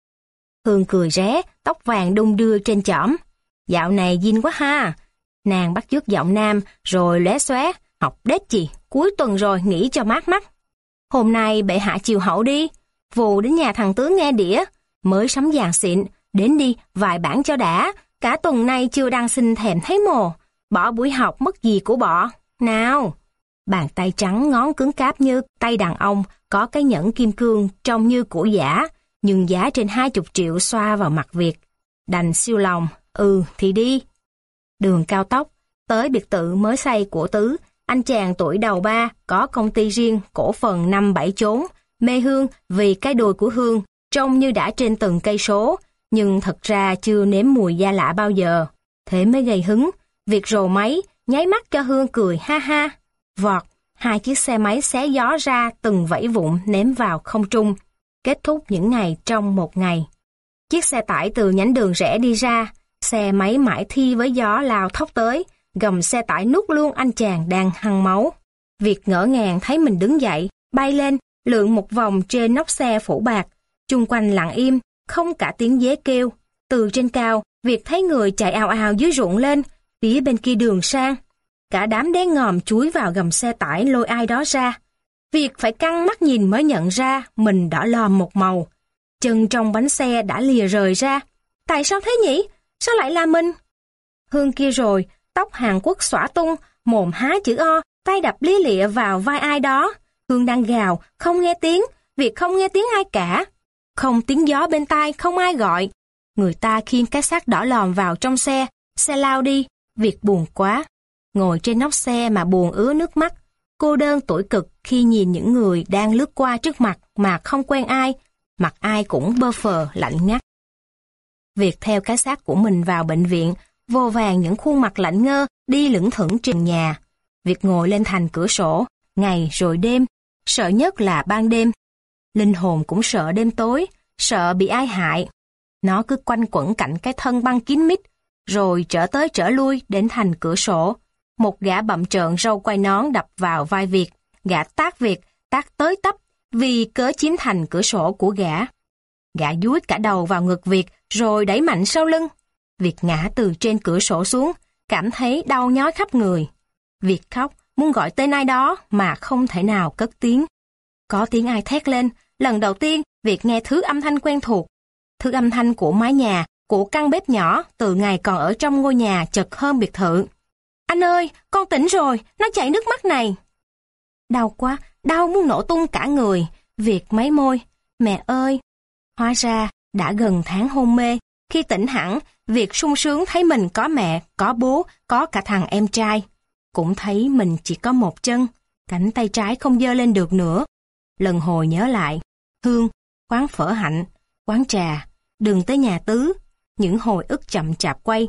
Hương cười ré, tóc vàng đung đưa trên chõm. Dạo này dinh quá ha. Nàng bắt chước giọng nam, rồi lóe xóe, học đét gì, cuối tuần rồi nghỉ cho mát mắt. Hôm nay bệ hạ chiều hậu đi, vù đến nhà thằng tướng nghe đĩa, mới sắm vàng xịn, đến đi vài bản cho đã, cả tuần nay chưa đăng xin thèm thấy mồ, bỏ buổi học mất gì của bọ, nào. Bàn tay trắng ngón cứng cáp như tay đàn ông, có cái nhẫn kim cương trông như của giả, nhưng giá trên 20 triệu xoa vào mặt Việt. Đành siêu lòng, thì đi. Đường cao tốc, tới biệt thự mới xây của Tứ, anh chàng tuổi đầu 3, có công ty riêng, cổ phần 5-7 chốn, mê Hương vì cái đùi của Hương, trông như đã trên từng cây số, nhưng thật ra chưa nếm mùi da lạ bao giờ. Thế mới gây hứng, Việt rồ máy, nháy mắt cho Hương cười ha ha. Vọt, 2 chiếc xe máy xé gió ra từng vẫy vụn ném vào không trung, kết thúc những ngày trong một ngày. Chiếc xe tải từ nhánh đường rẽ đi ra, xe máy mãi thi với gió lao thốc tới, gầm xe tải nuốt luôn anh chàng đang hăng máu. Việt ngỡ ngàng thấy mình đứng dậy, bay lên, lượn một vòng trên nóc xe phủ bạc, chung quanh lặng im, không cả tiếng dế kêu. Từ trên cao, Việt thấy người chạy ào ào dưới ruộng lên, phía bên kia đường sang. Cả đám đen ngòm chúi vào gầm xe tải lôi ai đó ra. Việt phải căng mắt nhìn mới nhận ra mình đỏ lòm một màu. Chân trong bánh xe đã lìa rời ra. Tại sao thế nhỉ? Sao lại là mình? Hương kia rồi, tóc Hàn Quốc xõa tung, mồm há chữ O, tay đập lia lịa vào vai ai đó. Hương đang gào, không nghe tiếng, Việt không nghe tiếng ai cả. Không tiếng gió bên tai, không ai gọi. Người ta khiêng cái xác đỏ lòm vào trong xe lao đi, Việt buồn quá. Ngồi trên nóc xe mà buồn ứa nước mắt, cô đơn tủi cực khi nhìn những người đang lướt qua trước mặt mà không quen ai, mặt ai cũng bơ phờ lạnh ngắt. Việt theo cái xác của mình vào bệnh viện, vô vàn những khuôn mặt lạnh ngơ đi lững thững trên nhà. Việt ngồi lên thành cửa sổ, ngày rồi đêm, sợ nhất là ban đêm. Linh hồn cũng sợ đêm tối, sợ bị ai hại. Nó cứ quanh quẩn cạnh cái thân băng kín mít, rồi trở tới trở lui đến thành cửa sổ. Một gã bặm trợn râu quai nón đập vào vai Việt, gã tát Việt, tát tới tấp, vì cớ chiếm thành cửa sổ của gã. Gã dúi cả đầu vào ngực Việt, rồi đẩy mạnh sau lưng. Việt ngã từ trên cửa sổ xuống, cảm thấy đau nhói khắp người. Việt khóc, muốn gọi tên ai đó mà không thể nào cất tiếng. Có tiếng ai thét lên, lần đầu tiên Việt nghe thứ âm thanh quen thuộc. Thứ âm thanh của mái nhà, của căn bếp nhỏ từ ngày còn ở trong ngôi nhà chật hơn biệt thự. Anh ơi, con tỉnh rồi, nó chảy nước mắt này. Đau quá, đau muốn nổ tung cả người. Việt mấy môi, mẹ ơi. Hóa ra, đã gần tháng hôn mê. Khi tỉnh hẳn, Việt sung sướng thấy mình có mẹ, có bố, có cả thằng em trai. Cũng thấy mình chỉ có một chân, cánh tay trái không giơ lên được nữa. Lần hồi nhớ lại, Hương, quán phở Hạnh, quán trà, đường tới nhà Tứ, những hồi ức chậm chạp quay.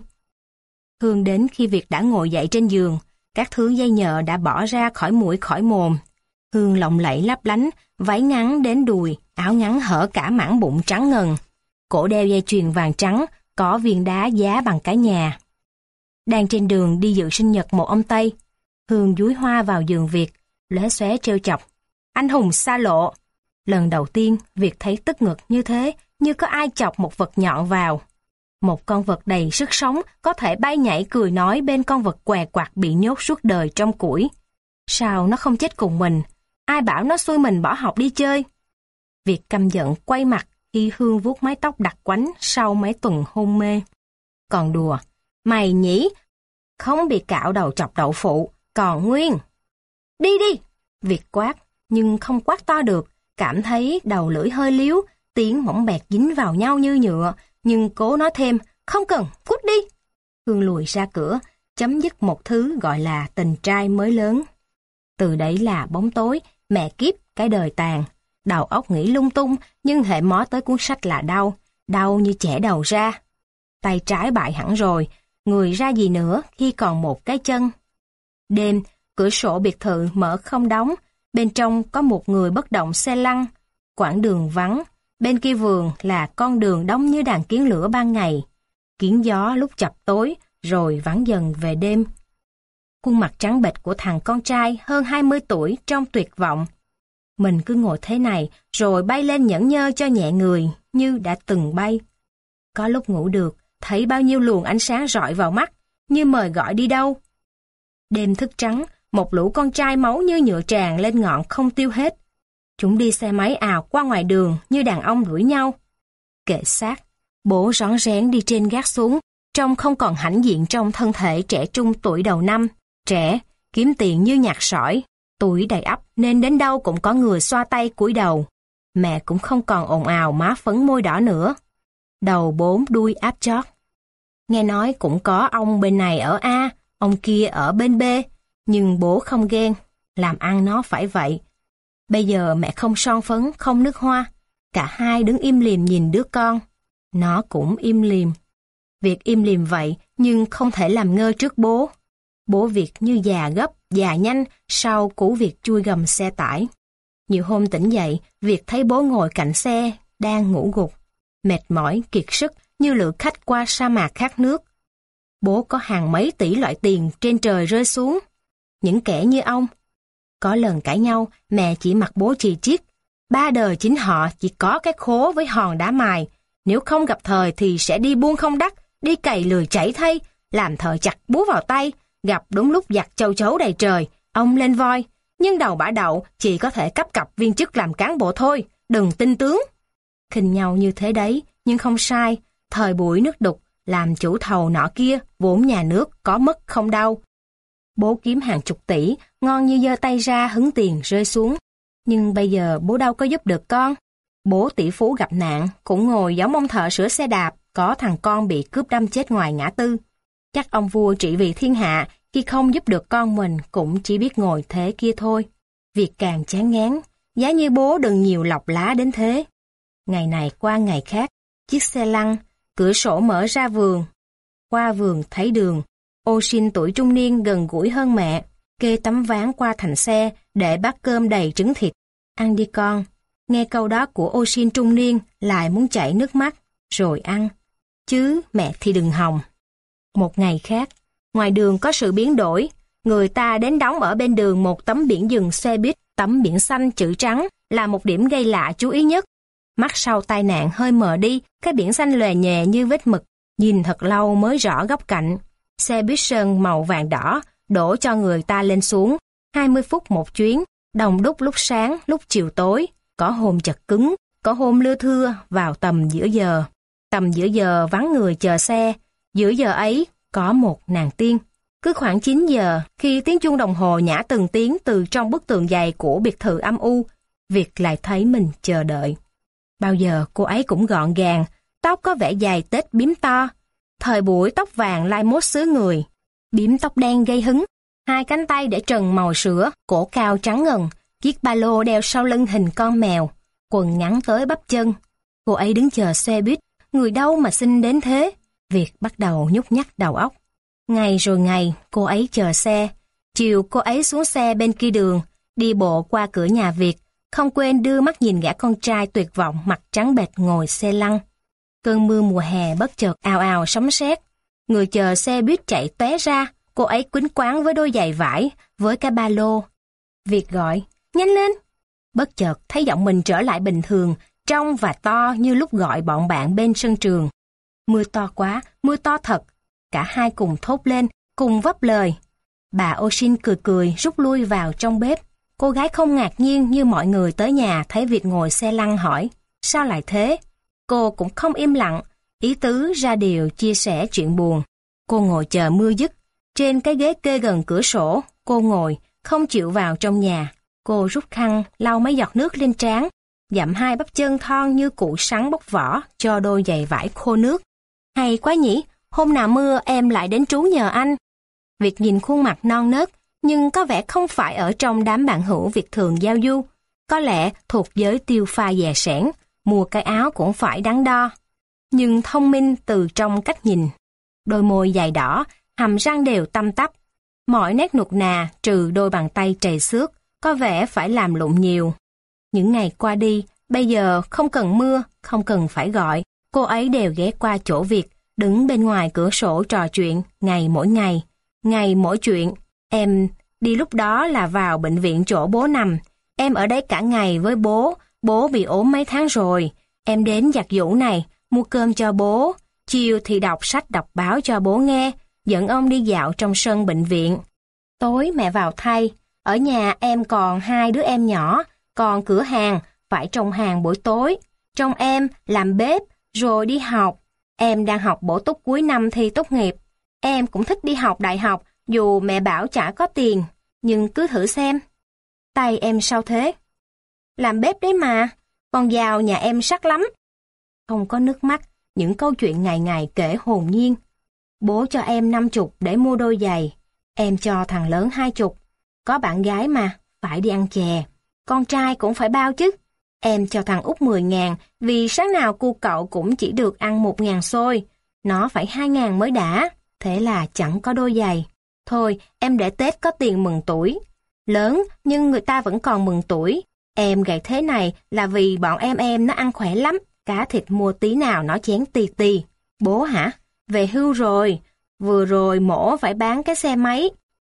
Hương đến khi Việt đã ngồi dậy trên giường, các thứ dây nhợ đã bỏ ra khỏi mũi khỏi mồm. Hương lộng lẫy lấp lánh, váy ngắn đến đùi, áo ngắn hở cả mảng bụng trắng ngần. Cổ đeo dây chuyền vàng trắng, có viên đá giá bằng cái nhà. Đang trên đường đi dự sinh nhật một ông Tây, Hương dúi hoa vào giường Việt, lóe xóe trêu chọc. Anh hùng xa lộ. Lần đầu tiên Việt thấy tức ngực như thế, như có ai chọc một vật nhọn vào. Một con vật đầy sức sống có thể bay nhảy cười nói bên con vật què quặt bị nhốt suốt đời trong củi. Sao nó không chết cùng mình? Ai bảo nó xui mình bỏ học đi chơi? Việt căm giận quay mặt khi Hương vuốt mái tóc đặc quánh sau mấy tuần hôn mê. Còn đùa, mày nhỉ? Không bị cạo đầu chọc đậu phụ, còn nguyên. Đi đi! Việt quát, nhưng không quát to được, cảm thấy đầu lưỡi hơi líu, tiếng mỏng bẹt dính vào nhau như nhựa, nhưng cố nói thêm, không cần, cút đi. Hương lùi ra cửa, chấm dứt một thứ gọi là tình trai mới lớn. Từ đấy là bóng tối, mẹ kiếp, cái đời tàn. Đầu óc nghĩ lung tung, nhưng hễ mó tới cuốn sách là đau, đau như chẻ đầu ra. Tay trái bại hẳn rồi, người ra gì nữa khi còn một cái chân. Đêm, cửa sổ biệt thự mở không đóng, bên trong có một người bất động xe lăn. Quãng đường vắng, bên kia vườn là con đường đông như đàn kiến lửa ban ngày. Kiến gió lúc chập tối, rồi vắng dần về đêm. Khuôn mặt trắng bệch của thằng con trai hơn 20 tuổi trông tuyệt vọng. Mình cứ ngồi thế này, rồi bay lên nhẫn nhơ cho nhẹ người, như đã từng bay. Có lúc ngủ được, thấy bao nhiêu luồng ánh sáng rọi vào mắt, như mời gọi đi đâu. Đêm thức trắng, một lũ con trai máu như nhựa tràn lên ngọn không tiêu hết. Chúng đi xe máy ào qua ngoài đường như đàn ông đuổi nhau. Kệ xác, bố rón rén đi trên gác xuống, trông không còn hãnh diện trong thân thể trẻ trung tuổi đầu năm. Trẻ, kiếm tiền như nhặt sỏi, tuổi đầy ắp nên đến đâu cũng có người xoa tay cúi đầu. Mẹ cũng không còn ồn ào má phấn môi đỏ nữa. Đầu bốn đuôi áp chót. Nghe nói cũng có ông bên này ở A, ông kia ở bên B, nhưng bố không ghen, làm ăn nó phải vậy. Bây giờ mẹ không son phấn, không nước hoa, cả hai đứng im lìm nhìn đứa con. Nó cũng im lìm. Việc im lìm vậy nhưng không thể làm ngơ trước bố. Bố việc như già gấp, già nhanh sau cú việc chui gầm xe tải. Nhiều hôm tỉnh dậy, Việt thấy bố ngồi cạnh xe, đang ngủ gục. Mệt mỏi, kiệt sức như lữ khách qua sa mạc khát nước. Bố có hàng mấy tỷ loại tiền trên trời rơi xuống. Những kẻ như ông. Có lần cãi nhau, mẹ chỉ mặc bố chì chiết. Ba đời chính họ chỉ có cái khố với hòn đá mài. Nếu không gặp thời thì sẽ đi buôn không đắc, đi cày lười chảy thay, làm thợ chặt búa vào tay. Gặp đúng lúc giặt châu chấu đầy trời, ông lên voi. Nhưng đầu bả đậu chỉ có thể cấp cặp viên chức làm cán bộ thôi, đừng tin tướng. Khinh nhau như thế đấy, nhưng không sai. Thời buổi nước đục, làm chủ thầu nọ kia, vốn nhà nước có mất không đâu. Bố kiếm hàng chục tỷ, ngon như giơ tay ra hứng tiền rơi xuống. Nhưng bây giờ bố đâu có giúp được con. Bố tỷ phú gặp nạn, cũng ngồi giống ông thợ sửa xe đạp, có thằng con bị cướp đâm chết ngoài ngã tư. Chắc ông vua trị vì thiên hạ, khi không giúp được con mình cũng chỉ biết ngồi thế kia thôi. Việc càng chán ngán, giá như bố đừng nhiều lọc lá đến thế. Ngày này qua ngày khác, chiếc xe lăn, cửa sổ mở ra vườn. Qua vườn thấy đường, Osin tuổi trung niên gần gũi hơn mẹ, kê tấm ván qua thành xe để bát cơm đầy trứng thịt. Ăn đi con. Nghe câu đó của Osin trung niên lại muốn chảy nước mắt, rồi ăn. Chứ mẹ thì đừng hòng. Một ngày khác, ngoài đường có sự biến đổi, người ta đến đóng ở bên đường một tấm biển dừng xe buýt, tấm biển xanh chữ trắng là một điểm gây lạ chú ý nhất. Mắt sau tai nạn hơi mờ đi, cái biển xanh lòe nhòe như vết mực, nhìn thật lâu mới rõ góc cạnh. Xe buýt sơn màu vàng đỏ, đổ cho người ta lên xuống, 20 phút một chuyến, đồng đúc lúc sáng, lúc chiều tối, có hôm chật cứng, có hôm lưa thưa vào tầm giữa giờ. Tầm giữa giờ vắng người chờ xe, giữa giờ ấy có một nàng tiên. Cứ khoảng 9 giờ, khi tiếng chuông đồng hồ nhả từng tiếng từ trong bức tường dày của biệt thự âm u, Việt lại thấy mình chờ đợi. Bao giờ cô ấy cũng gọn gàng, tóc có vẻ dài tết bím to. Thời buổi tóc vàng lai mốt xứ người, bím tóc đen gây hứng, hai cánh tay để trần màu sữa, cổ cao trắng ngần, chiếc ba lô đeo sau lưng hình con mèo, quần ngắn tới bắp chân. Cô ấy đứng chờ xe buýt, người đâu mà xinh đến thế. Việt bắt đầu nhúc nhắc đầu óc. Ngày rồi ngày, cô ấy chờ xe. Chiều cô ấy xuống xe bên kia đường, đi bộ qua cửa nhà Việt, không quên đưa mắt nhìn gã con trai tuyệt vọng mặt trắng bệch ngồi xe lăn. Cơn mưa mùa hè bất chợt ào ào sấm sét. Người chờ xe buýt chạy tóe ra, cô ấy quýnh quáng với đôi giày vải, với cái ba lô. Việt gọi, nhanh lên. Bất chợt thấy giọng mình trở lại bình thường, trong và to như lúc gọi bọn bạn bên sân trường. Mưa to quá, mưa to thật. Cả hai cùng thốt lên, cùng vấp lời. Bà Osin cười cười rút lui vào trong bếp. Cô gái không ngạc nhiên như mọi người tới nhà thấy Việt ngồi xe lăn hỏi, sao lại thế? Cô cũng không im lặng, ý tứ ra điều chia sẻ chuyện buồn. Cô ngồi chờ mưa dứt. Trên cái ghế kê gần cửa sổ, cô ngồi, không chịu vào trong nhà. Cô rút khăn, lau mấy giọt nước lên trán, dặm hai bắp chân thon như củ sắn bóc vỏ cho đôi giày vải khô nước. Hay quá nhỉ, hôm nào mưa em lại đến trú nhờ anh. Việt nhìn khuôn mặt non nớt, nhưng có vẻ không phải ở trong đám bạn hữu Việt thường giao du. Có lẽ thuộc giới tiêu pha dè sẻn, mua cái áo cũng phải đắn đo. Nhưng thông minh từ trong cách nhìn. Đôi môi dày đỏ, hàm răng đều tăm tắp. Mọi nét nuột nà trừ đôi bàn tay trầy xước, có vẻ phải làm lụng nhiều. Những ngày qua đi, bây giờ không cần mưa, không cần phải gọi, cô ấy đều ghé qua chỗ Việt, đứng bên ngoài cửa sổ trò chuyện, ngày mỗi chuyện. Em đi lúc đó là vào bệnh viện chỗ bố nằm, em ở đấy cả ngày với bố bị ốm mấy tháng rồi. Em đến giặt giũ này, mua cơm cho bố, chiều thì đọc sách đọc báo cho bố nghe, dẫn ông đi dạo trong sân bệnh viện. Tối mẹ vào thay, ở nhà em còn 2 đứa em nhỏ, còn cửa hàng, phải trông hàng buổi tối. Trông em làm bếp, rồi đi học. Em đang học bổ túc cuối năm thi tốt nghiệp. Em cũng thích đi học đại học, dù mẹ bảo chả có tiền, nhưng cứ thử xem. Tay em sao thế? Làm bếp đấy mà, con dao nhà em sắc lắm. Không có nước mắt, những câu chuyện ngày ngày kể hồn nhiên. Bố cho em 50 để mua đôi giày, em cho thằng lớn 20. Có bạn gái mà, phải đi ăn chè. Con trai cũng phải bao chứ. Em cho thằng út 10.000 vì sáng nào cu cậu cũng chỉ được ăn 1.000 xôi. Nó phải 2.000 mới đã, thế là chẳng có đôi giày. Thôi, em để Tết có tiền mừng tuổi. Lớn, nhưng người ta vẫn còn mừng tuổi. Em gầy thế này là vì bọn em nó ăn khỏe lắm. Cá thịt mua tí nào nó chén tì tì. Bố hả? Về hưu rồi. Vừa rồi mổ phải bán cái xe máy.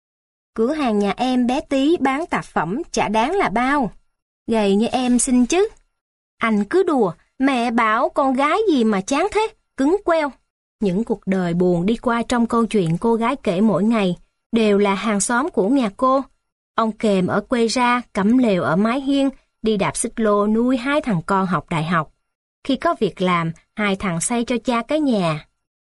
Cửa hàng nhà em bé tí bán tạp phẩm chả đáng là bao. Gầy như em xinh chứ. Anh cứ đùa, mẹ bảo con gái gì mà chán thế, cứng queo. Những cuộc đời buồn đi qua trong câu chuyện cô gái kể mỗi ngày đều là hàng xóm của nhà cô. Ông kèm ở quê ra, cắm lều ở mái hiên, đi đạp xích lô nuôi 2 thằng con học đại học. Khi có việc làm, 2 thằng xây cho cha cái nhà.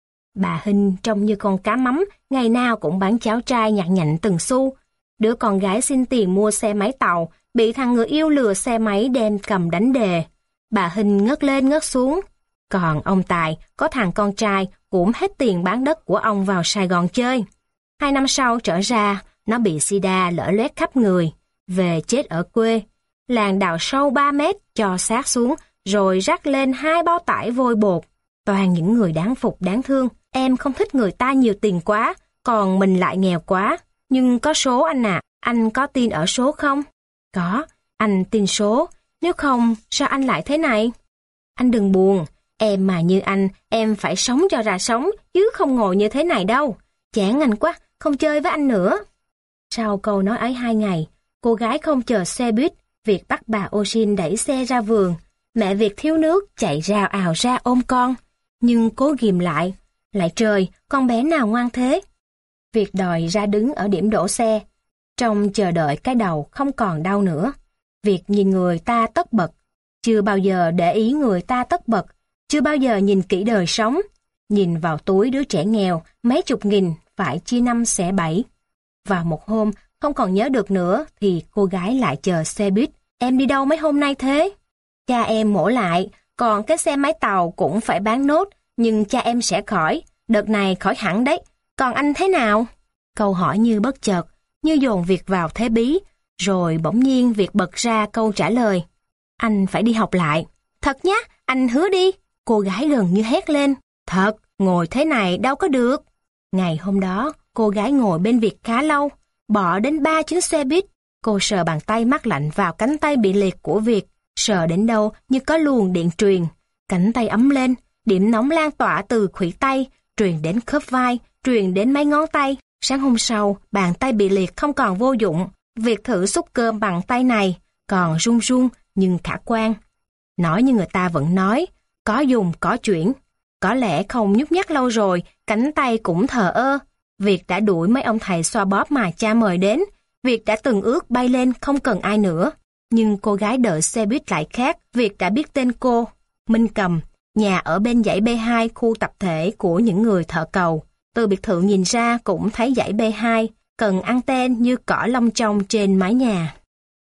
Bà Hinh trông như con cá mắm, ngày nào cũng bán cháo trai nhặt nhạnh từng xu. Đứa con gái xin tiền mua xe máy tàu, bị thằng người yêu lừa xe máy đem cầm đánh đề. Bà Hinh ngất lên ngất xuống. Còn ông Tài có thằng con trai cũng hết tiền bán đất của ông vào Sài Gòn chơi. 2 năm sau trở ra, nó bị sida lở loét khắp người, về chết ở quê. Làng đào sâu 3 mét cho xác xuống, rồi rắc lên 2 bao tải vôi bột. Toàn những người đáng phục đáng thương. Em không thích người ta nhiều tiền quá, còn mình lại nghèo quá. Nhưng có số anh à, anh có tin ở số không? Có, anh tin số. Nếu không, sao anh lại thế này? Anh đừng buồn, em mà như anh, em phải sống cho ra sống, chứ không ngồi như thế này đâu. Chán anh quá, không chơi với anh nữa. Sau câu nói ấy 2 ngày, cô gái không chờ xe buýt, Việt bắt bà Osin đẩy xe ra vườn. Mẹ Việt thiếu nước, chạy rào ào ra ôm con. Nhưng cố ghìm lại. Lại trời, con bé nào ngoan thế? Việt đòi ra đứng ở điểm đổ xe. Trong chờ đợi cái đầu không còn đau nữa. Việt nhìn người ta tất bật. Chưa bao giờ để ý người ta tất bật. Chưa bao giờ nhìn kỹ đời sống. Nhìn vào túi đứa trẻ nghèo, mấy chục nghìn, phải chia 5 xẻ 7. Vào một hôm, không còn nhớ được nữa, thì cô gái lại chờ xe buýt. Em đi đâu mấy hôm nay thế? Cha em mổ lại, còn cái xe máy tàu cũng phải bán nốt, nhưng cha em sẽ khỏi, đợt này khỏi hẳn đấy. Còn anh thế nào? Câu hỏi như bất chợt, như dồn Việt vào thế bí, rồi bỗng nhiên Việt bật ra câu trả lời. Anh phải đi học lại. Thật nhá, anh hứa đi. Cô gái gần như hét lên. Thật, ngồi thế này đâu có được. Ngày hôm đó, cô gái ngồi bên Việt khá lâu, bỏ đến 3 chuyến xe buýt. Cô sờ bàn tay mát lạnh vào cánh tay bị liệt của Việt, sờ đến đâu như có luồng điện truyền. Cánh tay ấm lên, điểm nóng lan tỏa từ khuỷu tay, truyền đến khớp vai, truyền đến mấy ngón tay. Sáng hôm sau, bàn tay bị liệt không còn vô dụng. Việt thử xúc cơm bằng tay này, còn run run nhưng khả quan. Nói như người ta vẫn nói, có dùng có chuyển. Có lẽ không nhúc nhắc lâu rồi, cánh tay cũng thờ ơ. Việt đã đuổi mấy ông thầy xoa bóp mà cha mời đến. Việt đã từng ước bay lên không cần ai nữa. Nhưng cô gái đợi xe buýt lại khác. Việt đã biết tên cô, Minh Cầm, nhà ở bên dãy B2 khu tập thể của những người thợ cầu. Từ biệt thự nhìn ra cũng thấy dãy B2, cần anten như cỏ lông trong trên mái nhà.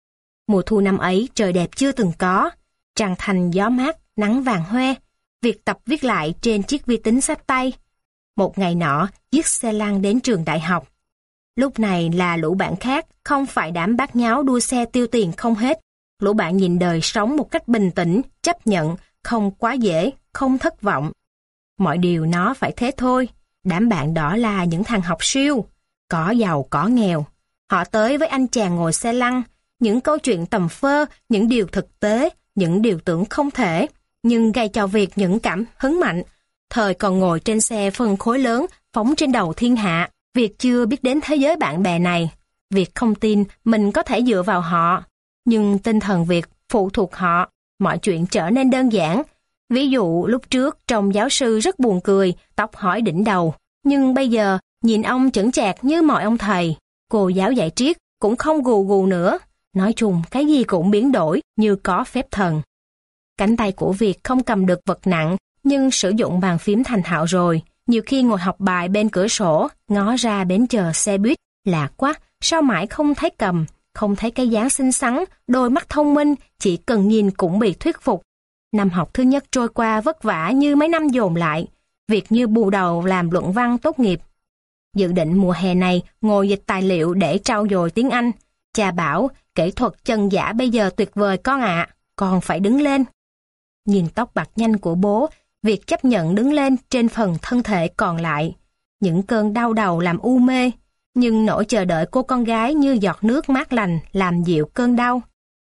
Mùa thu năm ấy trời đẹp chưa từng có, trăng thanh gió mát, nắng vàng hoe. Việt tập viết lại trên chiếc vi tính xách tay. Một ngày nọ, chiếc xe lăn đến trường đại học. Lúc này là lũ bạn khác, không phải đám bát nháo đua xe tiêu tiền không hết. Lũ bạn nhìn đời sống một cách bình tĩnh, chấp nhận, không quá dễ, không thất vọng. Mọi điều nó phải thế thôi. Đám bạn đó là những thằng học siêu, có giàu có nghèo. Họ tới với anh chàng ngồi xe lăn, những câu chuyện tầm phơ, những điều thực tế, những điều tưởng không thể, nhưng gây cho Việt những cảm hứng mạnh. Thời còn ngồi trên xe phân khối lớn, phóng trên đầu thiên hạ, Việt chưa biết đến thế giới bạn bè này. Việt không tin mình có thể dựa vào họ, nhưng tinh thần Việt phụ thuộc họ, mọi chuyện trở nên đơn giản. Ví dụ lúc trước trông giáo sư rất buồn cười, tóc hỏi đỉnh đầu, nhưng bây giờ nhìn ông chững chạc như mọi ông thầy. Cô giáo dạy triết cũng không gù gù nữa. Nói chung cái gì cũng biến đổi như có phép thần. Cánh tay của Việt không cầm được vật nặng, nhưng sử dụng bàn phím thành thạo rồi. Nhiều khi ngồi học bài bên cửa sổ, ngó ra bến chờ xe buýt, lạ quá, sao mãi không thấy cầm, không thấy cái dáng xinh xắn, đôi mắt thông minh, chỉ cần nhìn cũng bị thuyết phục. Năm học thứ nhất trôi qua vất vả như mấy năm dồn lại, Việt như bù đầu làm luận văn tốt nghiệp. Dự định mùa hè này ngồi dịch tài liệu để trau dồi tiếng Anh. Cha bảo, kỹ thuật chân giả bây giờ tuyệt vời con ạ, con phải đứng lên. Nhìn tóc bạc nhanh của bố, Việt chấp nhận đứng lên trên phần thân thể còn lại. Những cơn đau đầu làm u mê, nhưng nỗi chờ đợi cô con gái như giọt nước mát lành làm dịu cơn đau.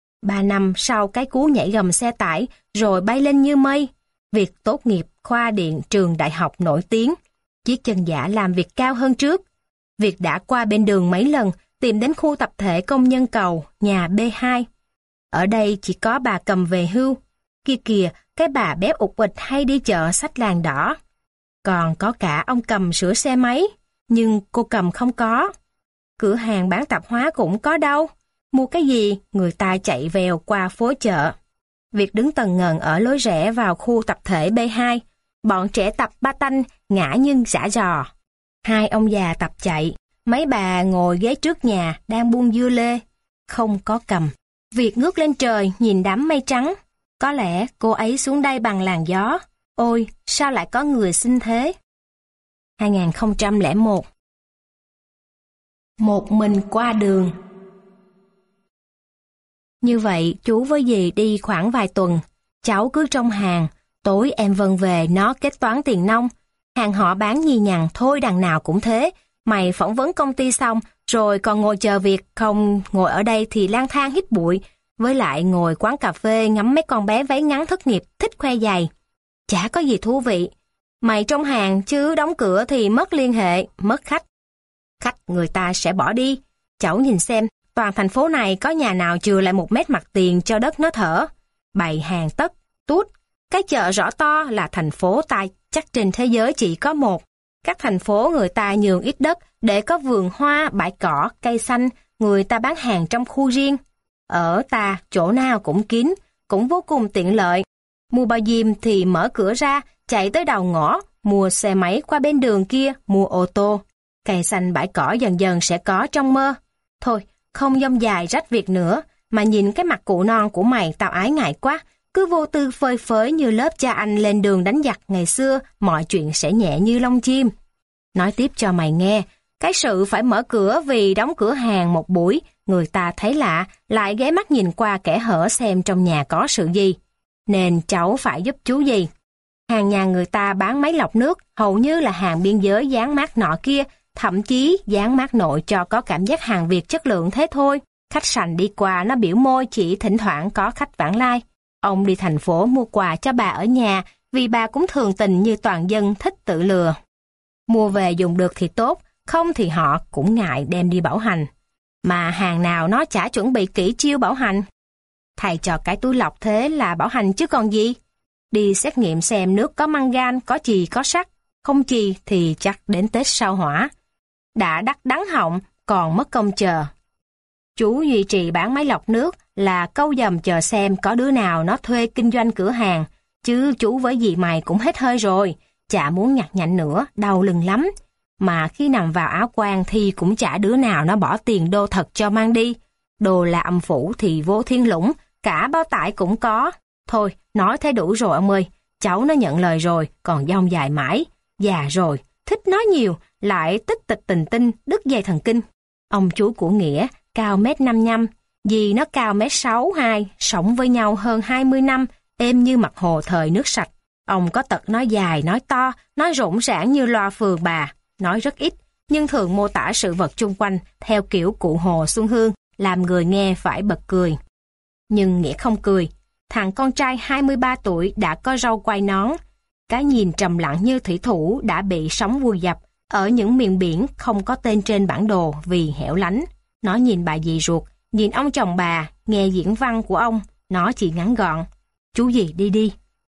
3 năm sau cái cú nhảy gầm xe tải rồi bay lên như mây, Việt tốt nghiệp khoa điện trường đại học nổi tiếng. Chiếc chân giả làm việc cao hơn trước. Việt đã qua bên đường mấy lần tìm đến khu tập thể công nhân cầu, nhà B2. Ở đây chỉ có bà Cầm về hưu. Kia kìa, cái bà béo ụt ụt hay đi chợ xách làng đỏ. Còn có cả ông Cầm sửa xe máy, nhưng cô Cầm không có. Cửa hàng bán tạp hóa cũng có đâu. Mua cái gì, người ta chạy vèo qua phố chợ. Việt đứng tần ngần ở lối rẽ vào khu tập thể B2. Bọn trẻ tập ba tanh, ngã nhưng giả dò. 2 ông già tập chạy. Mấy bà ngồi ghế trước nhà đang buông dưa lê. Không có Cầm. Việt ngước lên trời nhìn đám mây trắng. Có lẽ cô ấy xuống đây bằng làn gió. Ôi, sao lại có người xinh thế? 2001. Một mình qua đường. Như vậy, chú với dì đi khoảng vài tuần. Cháu cứ trong hàng. Tối em Vân về nó kết toán tiền nong. Hàng họ bán nhì nhằng thôi, đằng nào cũng thế. Mày phỏng vấn công ty xong, rồi còn ngồi chờ việc, không ngồi ở đây thì lang thang hít bụi. Với lại ngồi quán cà phê ngắm mấy con bé váy ngắn thất nghiệp thích khoe giày. Chả có gì thú vị. Mày trong hàng chứ đóng cửa thì mất liên hệ, mất khách. Khách người ta sẽ bỏ đi. Cháu nhìn xem, toàn thành phố này có nhà nào chừa lại 1 mét mặt tiền cho đất nó thở. Bày hàng tất, tút. Cái chợ rõ to là thành phố ta chắc trên thế giới chỉ có một. Các thành phố người ta nhường ít đất để có vườn hoa, bãi cỏ, cây xanh, người ta bán hàng trong khu riêng. Ở ta, chỗ nào cũng kín, cũng vô cùng tiện lợi. Mua bao diêm thì mở cửa ra, chạy tới đầu ngõ, mua xe máy qua bên đường kia, mua ô tô. Cây xanh bãi cỏ dần dần sẽ có trong mơ. Thôi, không dông dài rách việc nữa, mà nhìn cái mặt cụ non của mày tao ái ngại quá. Cứ vô tư phơi phới như lớp cha anh lên đường đánh giặc ngày xưa, mọi chuyện sẽ nhẹ như lông chim. Nói tiếp cho mày nghe, cái sự phải mở cửa vì đóng cửa hàng một buổi, người ta thấy lạ, lại ghé mắt nhìn qua kẽ hở xem trong nhà có sự gì. Nên cháu phải giúp chú gì. Hàng nhà người ta bán máy lọc nước, hầu như là hàng biên giới dán mác nọ kia, thậm chí dán mác nội cho có cảm giác hàng Việt chất lượng thế thôi. Khách sành đi qua nó biểu môi chỉ thỉnh thoảng có khách vãng lai. Ông đi thành phố mua quà cho bà ở nhà vì bà cũng thường tình như toàn dân thích tự lừa. Mua về dùng được thì tốt, không thì họ cũng ngại đem đi bảo hành. Mà hàng nào nó chả chuẩn bị kỹ chiêu bảo hành. Thầy cho cái túi lọc thế là bảo hành chứ còn gì. Đi xét nghiệm xem nước có mangan, có chì, có sắt. Không chì thì chắc đến Tết sau hỏa. Đã đắt đắng họng, còn mất công chờ. Chú duy trì bán máy lọc nước là câu dầm chờ xem có đứa nào nó thuê kinh doanh cửa hàng. Chứ chú với dì mày cũng hết hơi rồi. Chả muốn nhặt nhạnh nữa, đau lưng lắm. Mà khi nằm vào áo quan thì cũng chả đứa nào nó bỏ tiền đô thật cho mang đi. Đồ là âm phủ thì vô thiên lũng, cả bao tải cũng có. Thôi, nói thế đủ rồi ông ơi. Cháu nó nhận lời rồi, còn dông dài mãi. Già rồi, thích nói nhiều, lại tích tịch tình tinh, đứt dây thần kinh. Ông chú của Nghĩa cao 1m55, dì nó cao 1m62, sống với nhau hơn 20 năm, êm như mặt hồ thời nước sạch. Ông có tật nói dài, nói to, nói rỗng rãng như loa phường bà, nói rất ít, nhưng thường mô tả sự vật chung quanh theo kiểu cụ Hồ Xuân Hương, làm người nghe phải bật cười. Nhưng Nghĩa không cười. Thằng con trai 23 tuổi đã có râu quai nón, cái nhìn trầm lặng như thủy thủ đã bị sóng vùi dập ở những miền biển không có tên trên bản đồ vì hẻo lánh. Nó nhìn bà dì ruột, nhìn ông chồng bà, nghe diễn văn của ông, nó chỉ ngắn gọn: chú dì đi đi.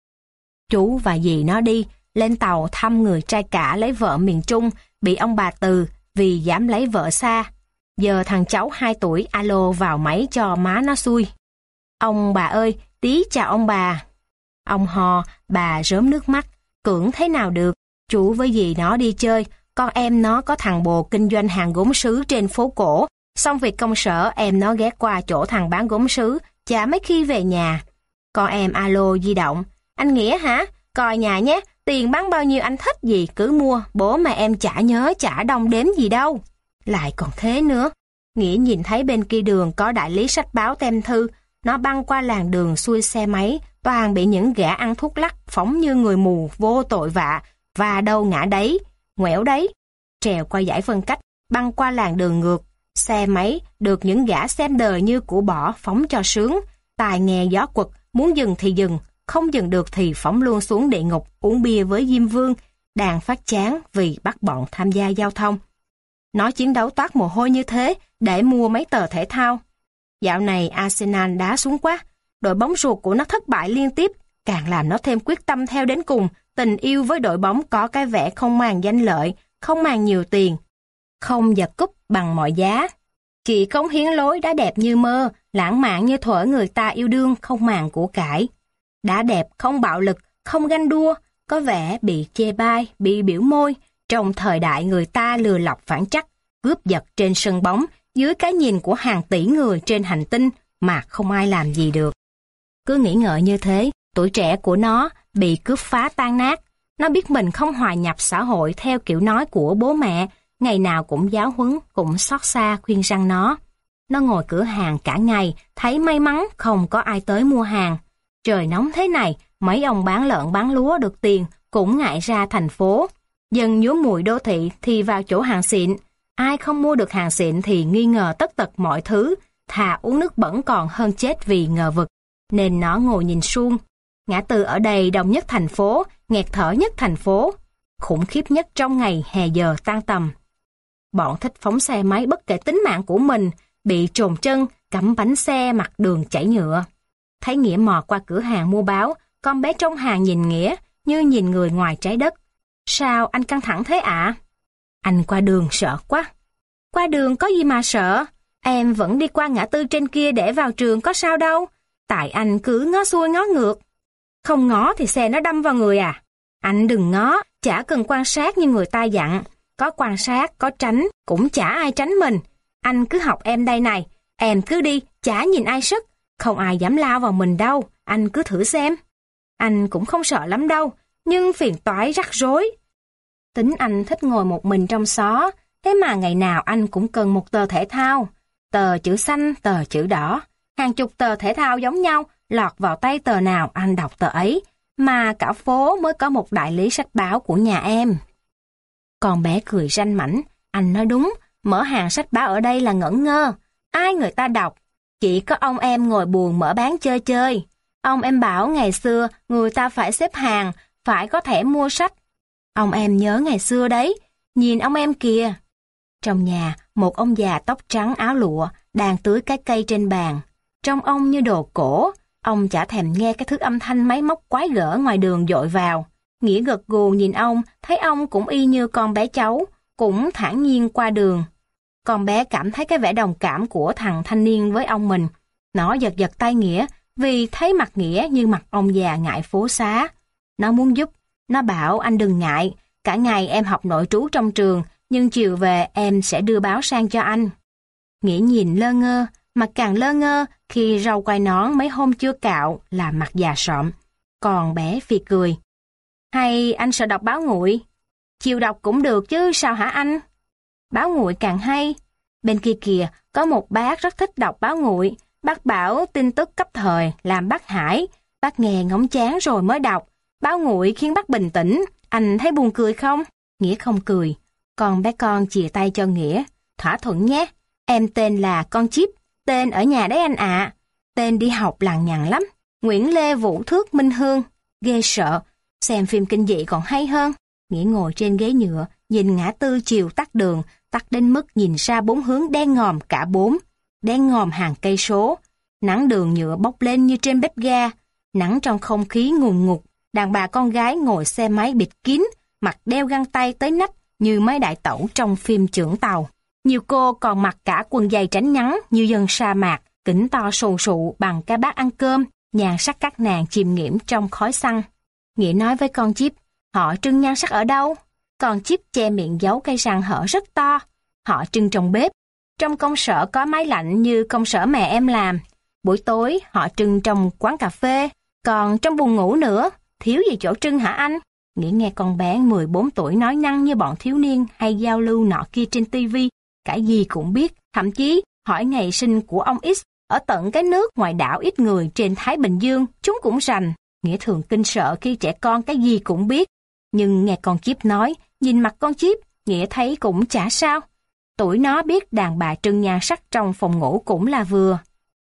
Chú và dì nó đi, lên tàu thăm người trai cả lấy vợ miền Trung, bị ông bà từ vì dám lấy vợ xa. Giờ thằng cháu 2 tuổi alo vào máy cho má nó xui. Ông bà ơi, tí chào ông bà. Ông hò, bà rớm nước mắt, cưỡng thế nào được. Chú với dì nó đi chơi, con em nó có thằng bồ kinh doanh hàng gốm sứ trên phố cổ. Xong việc công sở, em nó ghé qua chỗ thằng bán gốm sứ, chả mấy khi về nhà. Con em alo di động: anh Nghĩa hả? Coi nhà nhé, tiền bán bao nhiêu anh thích gì cứ mua, bố mà em chả nhớ chả đong đếm gì đâu. Lại còn thế nữa. Nghĩa nhìn thấy bên kia đường có đại lý sách báo tem thư, nó băng qua làn đường xuôi xe máy, toàn bị những gã ăn thuốc lắc phóng như người mù vô tội vạ, và đâu ngã đấy, ngoẻo đấy. Trèo qua dải phân cách, băng qua làn đường ngược, xe máy được những gã xem đời như của bỏ phóng cho sướng, tài nghe gió quật, muốn dừng thì dừng, không dừng được thì phóng luôn xuống địa ngục uống bia với Diêm Vương, đang phát chán vì bắt bọn tham gia giao thông. Nó chiến đấu toát mồ hôi như thế để mua mấy tờ thể thao. Dạo này Arsenal đá xuống quá, đội bóng ruột của nó thất bại liên tiếp, càng làm nó thêm quyết tâm theo đến cùng. Tình yêu với đội bóng có cái vẻ không màng danh lợi, không màng nhiều tiền, không giật cúp bằng mọi giá. Chỉ cống hiến lối đá đẹp như mơ, lãng mạn như thuở người ta yêu đương, không màng của cải. Đá đẹp không bạo lực, không ganh đua, có vẻ bị chê bai, bị biểu môi, trong thời đại người ta lừa lọc phản trắc, cướp giật trên sân bóng, dưới cái nhìn của hàng tỷ người trên hành tinh mà không ai làm gì được. Cứ nghĩ ngợi như thế, tuổi trẻ của nó bị cướp phá tan nát. Nó biết mình không hòa nhập xã hội theo kiểu nói của bố mẹ, ngày nào cũng giáo huấn, cũng xót xa khuyên răn nó. Nó ngồi cửa hàng cả ngày, thấy may mắn không có ai tới mua hàng. Trời nóng thế này, mấy ông bán lợn bán lúa được tiền cũng ngại ra thành phố. Dần nhuốm mùi đô thị thì vào chỗ hàng xịn. Ai không mua được hàng xịn thì nghi ngờ tất tật mọi thứ, thà uống nước bẩn còn hơn chết vì ngờ vực. Nên nó ngồi nhìn suông. Ngã tư ở đây đông nhất thành phố, nghẹt thở nhất thành phố, khủng khiếp nhất trong ngày hè giờ tan tầm. Bọn thích phóng xe máy bất kể tính mạng của mình, bị trồn chân, cắm bánh xe mặt đường chảy nhựa. Thấy Nghĩa mò qua cửa hàng mua báo, con bé trong hàng nhìn Nghĩa như nhìn người ngoài trái đất. Sao anh căng thẳng thế ạ? Anh qua đường sợ quá. Qua đường có gì mà sợ? Em vẫn đi qua ngã tư trên kia để vào trường có sao đâu. Tại anh cứ ngó xuôi ngó ngược. Không ngó thì xe nó đâm vào người à? Anh đừng ngó, chả cần quan sát như người ta dặn. Có quan sát, có tránh, cũng chả ai tránh mình. Anh cứ học em đây này, em cứ đi, chả nhìn ai sức. Không ai dám lao vào mình đâu, anh cứ thử xem. Anh cũng không sợ lắm đâu, nhưng phiền toái rắc rối. Tính anh thích ngồi một mình trong xó, thế mà ngày nào anh cũng cần một tờ thể thao. Tờ chữ xanh, tờ chữ đỏ. Hàng chục tờ thể thao giống nhau, lọt vào tay tờ nào anh đọc tờ ấy, mà cả phố mới có một đại lý sách báo của nhà em. Con bé cười ranh mãnh, anh nói đúng, mở hàng sách báo ở đây là ngẩn ngơ. Ai người ta đọc? Chỉ có ông em ngồi buồn mở bán chơi chơi. Ông em bảo ngày xưa người ta phải xếp hàng, phải có thẻ mua sách. Ông em nhớ ngày xưa đấy, nhìn ông em kìa. Trong nhà, một ông già tóc trắng áo lụa đang tưới cái cây trên bàn. Trông ông như đồ cổ, ông chả thèm nghe cái thứ âm thanh máy móc quái gở ngoài đường dội vào. Nghĩa gật gù nhìn ông, thấy ông cũng y như con bé cháu, cũng thản nhiên qua đường. Con bé cảm thấy cái vẻ đồng cảm của thằng thanh niên với ông mình. Nó giật giật tay Nghĩa, vì thấy mặt Nghĩa như mặt ông già ngại phố xá. Nó muốn giúp, nó bảo anh đừng ngại, cả ngày em học nội trú trong trường, nhưng chiều về em sẽ đưa báo sang cho anh. Nghĩa nhìn lơ ngơ, mặt càng lơ ngơ khi râu quai nón mấy hôm chưa cạo là mặt già sọm. Còn bé phì cười. Hay anh sợ đọc báo nguội? Chiều đọc cũng được chứ sao hả anh? Báo nguội càng hay. Bên kia kìa, có một bác rất thích đọc báo nguội. Bác bảo tin tức cấp thời làm bác hải. Bác nghe ngóng chán rồi mới đọc. Báo nguội khiến bác bình tĩnh. Anh thấy buồn cười không? Nghĩa không cười. Còn bé con chìa tay cho Nghĩa. Thỏa thuận nhé. Em tên là con Chip. Tên ở nhà đấy anh ạ. Tên đi học lằng nhằng lắm. Nguyễn Lê Vũ Thước Minh Hương. Ghê sợ. Xem phim kinh dị còn hay hơn. Nghĩa ngồi trên ghế nhựa, nhìn ngã tư chiều tắt đường, tắt đến mức nhìn ra bốn hướng đen ngòm cả bốn. Đen ngòm hàng cây số. Nắng đường nhựa bốc lên như trên bếp ga. Nắng trong không khí ngùn ngụt. Đàn bà con gái ngồi xe máy bịt kín, mặt đeo găng tay tới nách như mấy đại tẩu trong phim Chưởng Tàu. Nhiều cô còn mặc cả quần giày tránh nắng như dân sa mạc, kính to sù sụ bằng cái bát ăn cơm, nhan sắc các nàng chìm nghiễm trong khói xăng. Nghĩa nói với con Chip, họ trưng nhan sắc ở đâu? Con Chip che miệng giấu cây răng hở rất to. Họ trưng trong bếp. Trong công sở có máy lạnh như công sở mẹ em làm. Buổi tối họ trưng trong quán cà phê. Còn trong buồng ngủ nữa, thiếu gì chỗ trưng hả anh? Nghĩa nghe con bé 14 tuổi nói năng như bọn thiếu niên hay giao lưu nọ kia trên tivi, cái gì cũng biết, thậm chí hỏi ngày sinh của ông X ở tận cái nước ngoài đảo ít người trên Thái Bình Dương, chúng cũng rành. Nghĩa thường kinh sợ khi trẻ con cái gì cũng biết, nhưng nghe con Chip nói, nhìn mặt con Chip, Nghĩa thấy cũng chả sao. Tuổi nó biết đàn bà trưng nhan sắc trong phòng ngủ cũng là vừa.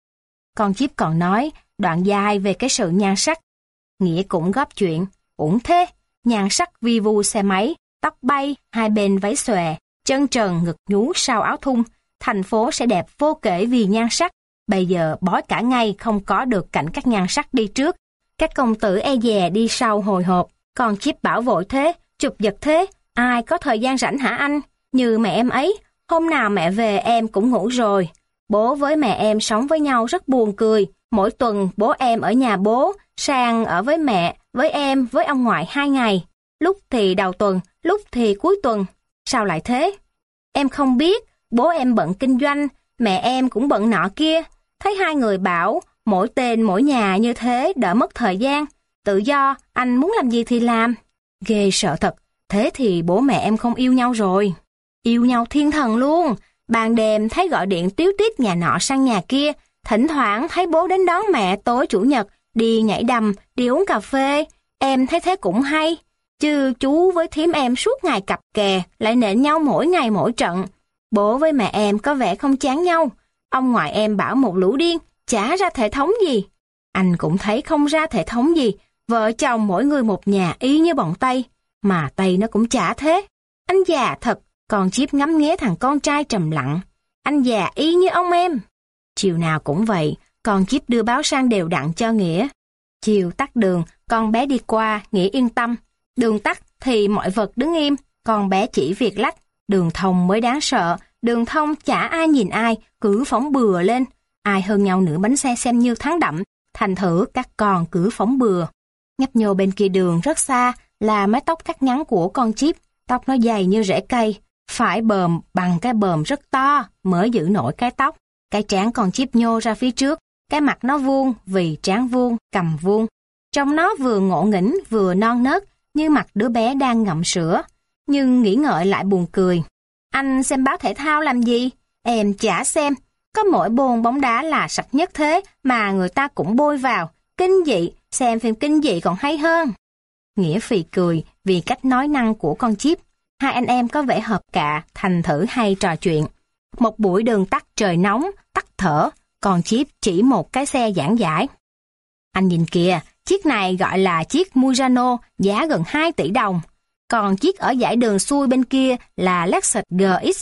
Con Chip còn nói đoạn dài về cái sự nhan sắc. Nghĩa cũng góp chuyện, uổng thế, nhan sắc vi vu xe máy, tóc bay, hai bên váy xòe, chân trần ngực nhú sau áo thun, thành phố sẽ đẹp vô kể vì nhan sắc. Bây giờ bói cả ngày không có được cảnh các nhan sắc đi trước. Các công tử e dè đi sau hồi hộp. Còn Chip bảo vội thế, chụp giật thế, ai có thời gian rảnh hả anh? Như mẹ em ấy, hôm nào mẹ về em cũng ngủ rồi. Bố với mẹ em sống với nhau rất buồn cười. Mỗi tuần bố em ở nhà bố, sang ở với mẹ, với em, với ông ngoại 2 ngày. Lúc thì đầu tuần, lúc thì cuối tuần. Sao lại thế? Em không biết, bố em bận kinh doanh, mẹ em cũng bận nọ kia. Thấy hai người bảo, mỗi tên mỗi nhà như thế đỡ mất thời gian. Tự do, anh muốn làm gì thì làm. Ghê sợ thật, thế thì bố mẹ em không yêu nhau rồi. Yêu nhau thiên thần luôn. Ban đêm thấy gọi điện tíu tít nhà nọ sang nhà kia. Thỉnh thoảng thấy bố đến đón mẹ tối chủ nhật, đi nhảy đầm, đi uống cà phê. Em thấy thế cũng hay. Chứ chú với thím em suốt ngày cặp kè, lại nện nhau mỗi ngày mỗi trận. Bố với mẹ em có vẻ không chán nhau. Ông ngoại em bảo một lũ điên, chả ra thể thống gì. Anh cũng thấy không ra thể thống gì. Vợ chồng mỗi người một nhà y như bọn Tây. Mà Tây nó cũng chả thế. Anh già thật, còn Chip ngắm nghía thằng con trai trầm lặng. Anh già y như ông em. Chiều nào cũng vậy, con Chip đưa báo sang đều đặn cho Nghĩa. Chiều tắt đường, con bé đi qua, Nghĩa yên tâm. Đường tắt thì mọi vật đứng im, con bé chỉ việc lách. Đường thông mới đáng sợ, đường thông chả ai nhìn ai, cứ phóng bừa lên. Ai hơn nhau nửa bánh xe xem như thắng đậm, thành thử các con cứ phóng bừa. Nhấp nhô bên kia đường rất xa là mái tóc cắt ngắn của con Chip, tóc nó dày như rễ cây, phải bờm bằng cái bờm rất to mới giữ nổi cái tóc. Cái trán con Chip nhô ra phía trước, cái mặt nó vuông vì trán vuông, cằm vuông. Trông nó vừa ngộ nghĩnh vừa non nớt, như mặt đứa bé đang ngậm sữa. Nhưng nghĩ ngợi lại buồn cười. Anh xem báo thể thao làm gì? Em chả xem. Có mỗi môn bóng đá là sạch nhất thế mà người ta cũng bôi vào. Kinh dị, xem phim kinh dị còn hay hơn. Nghĩa phì cười vì cách nói năng của con Chip. Hai anh em có vẻ hợp cạ, thành thử hay trò chuyện. Một buổi đường tắt trời nóng, tắt thở, còn Chip chỉ một cái xe giảng giải. Anh nhìn kìa, chiếc này gọi là chiếc Murano, giá gần 2 tỷ đồng. Còn chiếc ở dải đường xuôi bên kia là Lexus GX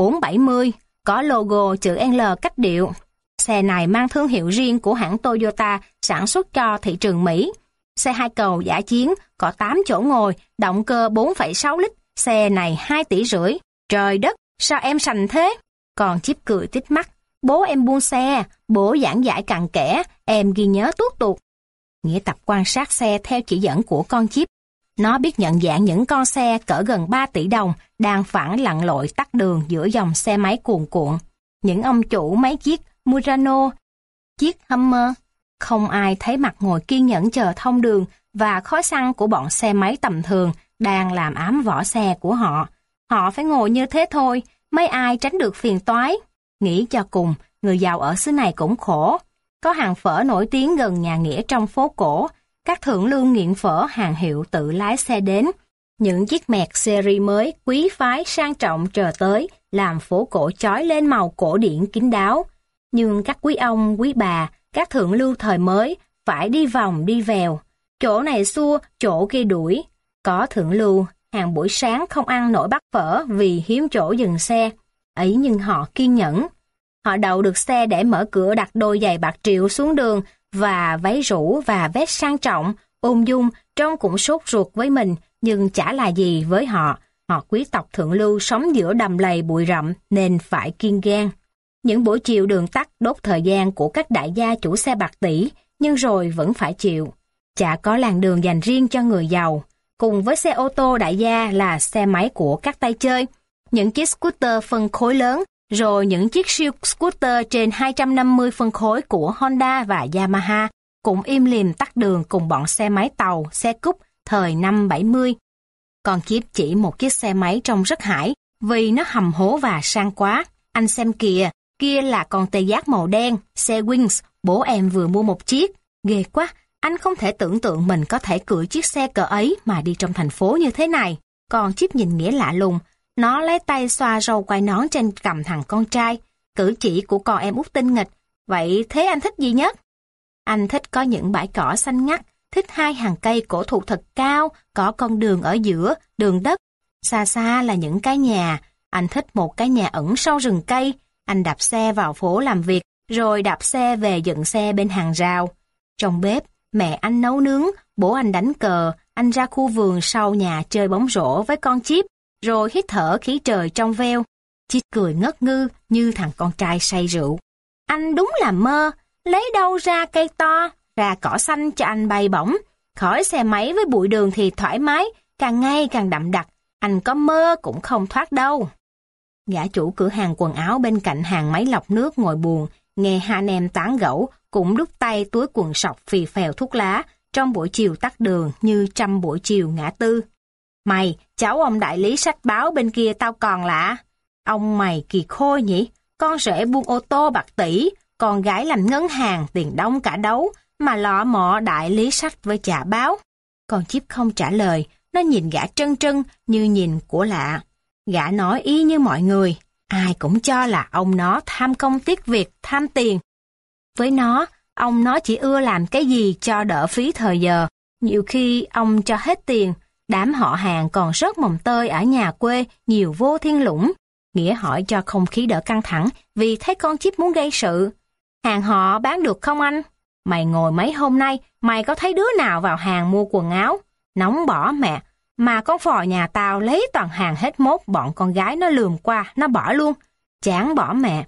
470, có logo chữ L cách điệu. Xe này mang thương hiệu riêng của hãng Toyota sản xuất cho thị trường Mỹ. Xe 2 cầu dã chiến, có 8 chỗ ngồi, động cơ 4,6 lít, xe này 2,5 tỷ. Trời đất, sao em sành thế? Còn Chip cười tít mắt. Bố em buôn xe, bố giảng giải cặn kẽ, em ghi nhớ tuốt tuột. Nghĩa tập quan sát xe theo chỉ dẫn của con Chip. Nó biết nhận dạng những con xe cỡ gần 3 tỷ đồng đang phản lặn lội tắt đường giữa dòng xe máy cuồn cuộn. Những ông chủ mấy chiếc Murano, chiếc Hummer. Không ai thấy mặt ngồi kiên nhẫn chờ thông đường và khói xăng của bọn xe máy tầm thường đang làm ám vỏ xe của họ. Họ phải ngồi như thế thôi, mấy ai tránh được phiền toái. Nghĩ cho cùng, người giàu ở xứ này cũng khổ. Có hàng phở nổi tiếng gần nhà Nghĩa trong phố cổ, các thượng lưu nghiện phở hàng hiệu tự lái xe đến. Những chiếc Mercedes mới, quý phái, sang trọng chờ tới, làm phố cổ chói lên màu cổ điển kín đáo. Nhưng các quý ông, quý bà, các thượng lưu thời mới phải đi vòng đi vèo. Chỗ này xua, chỗ kia đuổi. Có thượng lưu, hàng buổi sáng không ăn nổi bát phở vì hiếm chỗ dừng xe. Ấy nhưng họ kiên nhẫn. Họ đậu được xe để mở cửa đặt đôi giày bạc triệu xuống đường và váy rủ và vest sang trọng, ung dung, trông cũng sốt ruột với mình nhưng chả là gì với họ. Họ quý tộc thượng lưu sống giữa đầm lầy bụi rậm nên phải kiên gan. Những buổi chiều đường tắt đốt thời gian của các đại gia chủ xe bạc tỷ, nhưng rồi vẫn phải chịu. Chả có làn đường dành riêng cho người giàu. Cùng với xe ô tô đại gia là xe máy của các tay chơi, những chiếc scooter phân khối lớn, rồi những chiếc siêu scooter trên 250 phân khối của Honda và Yamaha cũng im lìm tắt đường cùng bọn xe máy tàu, xe cúp thời năm 70. Còn Chip chỉ một chiếc xe máy trông rất hãi vì nó hầm hố và sang quá. Anh xem kìa, kia là con tê giác màu đen, xe Wings, bố em vừa mua một chiếc. Ghê quá, anh không thể tưởng tượng mình có thể cưỡi chiếc xe cỡ ấy mà đi trong thành phố như thế này. Còn Chip nhìn Nghĩa lạ lùng, nó lấy tay xoa râu quai nón trên cằm thằng con trai, cử chỉ của con em út tinh nghịch. Vậy thế anh thích gì nhất? Anh thích có những bãi cỏ xanh ngắt, thích hai hàng cây cổ thụ thật cao, có con đường ở giữa, đường đất. Xa xa là những cái nhà, anh thích một cái nhà ẩn sau rừng cây. Anh đạp xe vào phố làm việc, rồi đạp xe về dựng xe bên hàng rào. Trong bếp, mẹ anh nấu nướng, bố anh đánh cờ, anh ra khu vườn sau nhà chơi bóng rổ với con Chip, rồi hít thở khí trời trong veo. Chip cười ngất ngư như thằng con trai say rượu. Anh đúng là mơ, lấy đâu ra cây to, ra cỏ xanh cho anh bay bổng. Khỏi xe máy với bụi đường thì thoải mái, càng ngày càng đậm đặc, anh có mơ cũng không thoát đâu. Gã chủ cửa hàng quần áo bên cạnh hàng máy lọc nước ngồi buồn, nghe hai anh em tán gẫu, cũng đút tay túi quần sọc phì phèo thuốc lá, trong buổi chiều tắt đường như trăm buổi chiều ngã tư. Mày, cháu ông đại lý sách báo bên kia tao còn lạ. Ông mày kỳ khôi nhỉ, con rể buôn ô tô bạc tỷ, con gái làm ngân hàng tiền đông cả đấu, mà lọ mọ đại lý sách với trả báo. Con Chip không trả lời, nó nhìn gã trân trân như nhìn của lạ. Gã nói y như mọi người, ai cũng cho là ông nó tham công tiếc việc, tham tiền. Với nó, ông nó chỉ ưa làm cái gì cho đỡ phí thời giờ. Nhiều khi ông cho hết tiền, đám họ hàng còn rớt mồng tơi ở nhà quê nhiều vô thiên lũng. Nghĩa hỏi cho không khí đỡ căng thẳng vì thấy con Chip muốn gây sự. Hàng họ bán được không anh? Mày ngồi mấy hôm nay, mày có thấy đứa nào vào hàng mua quần áo? Nóng bỏ mẹ, mà con phò nhà tao lấy toàn hàng hết mốt, bọn con gái nó lườm qua, nó bỏ luôn. Chán bỏ mẹ.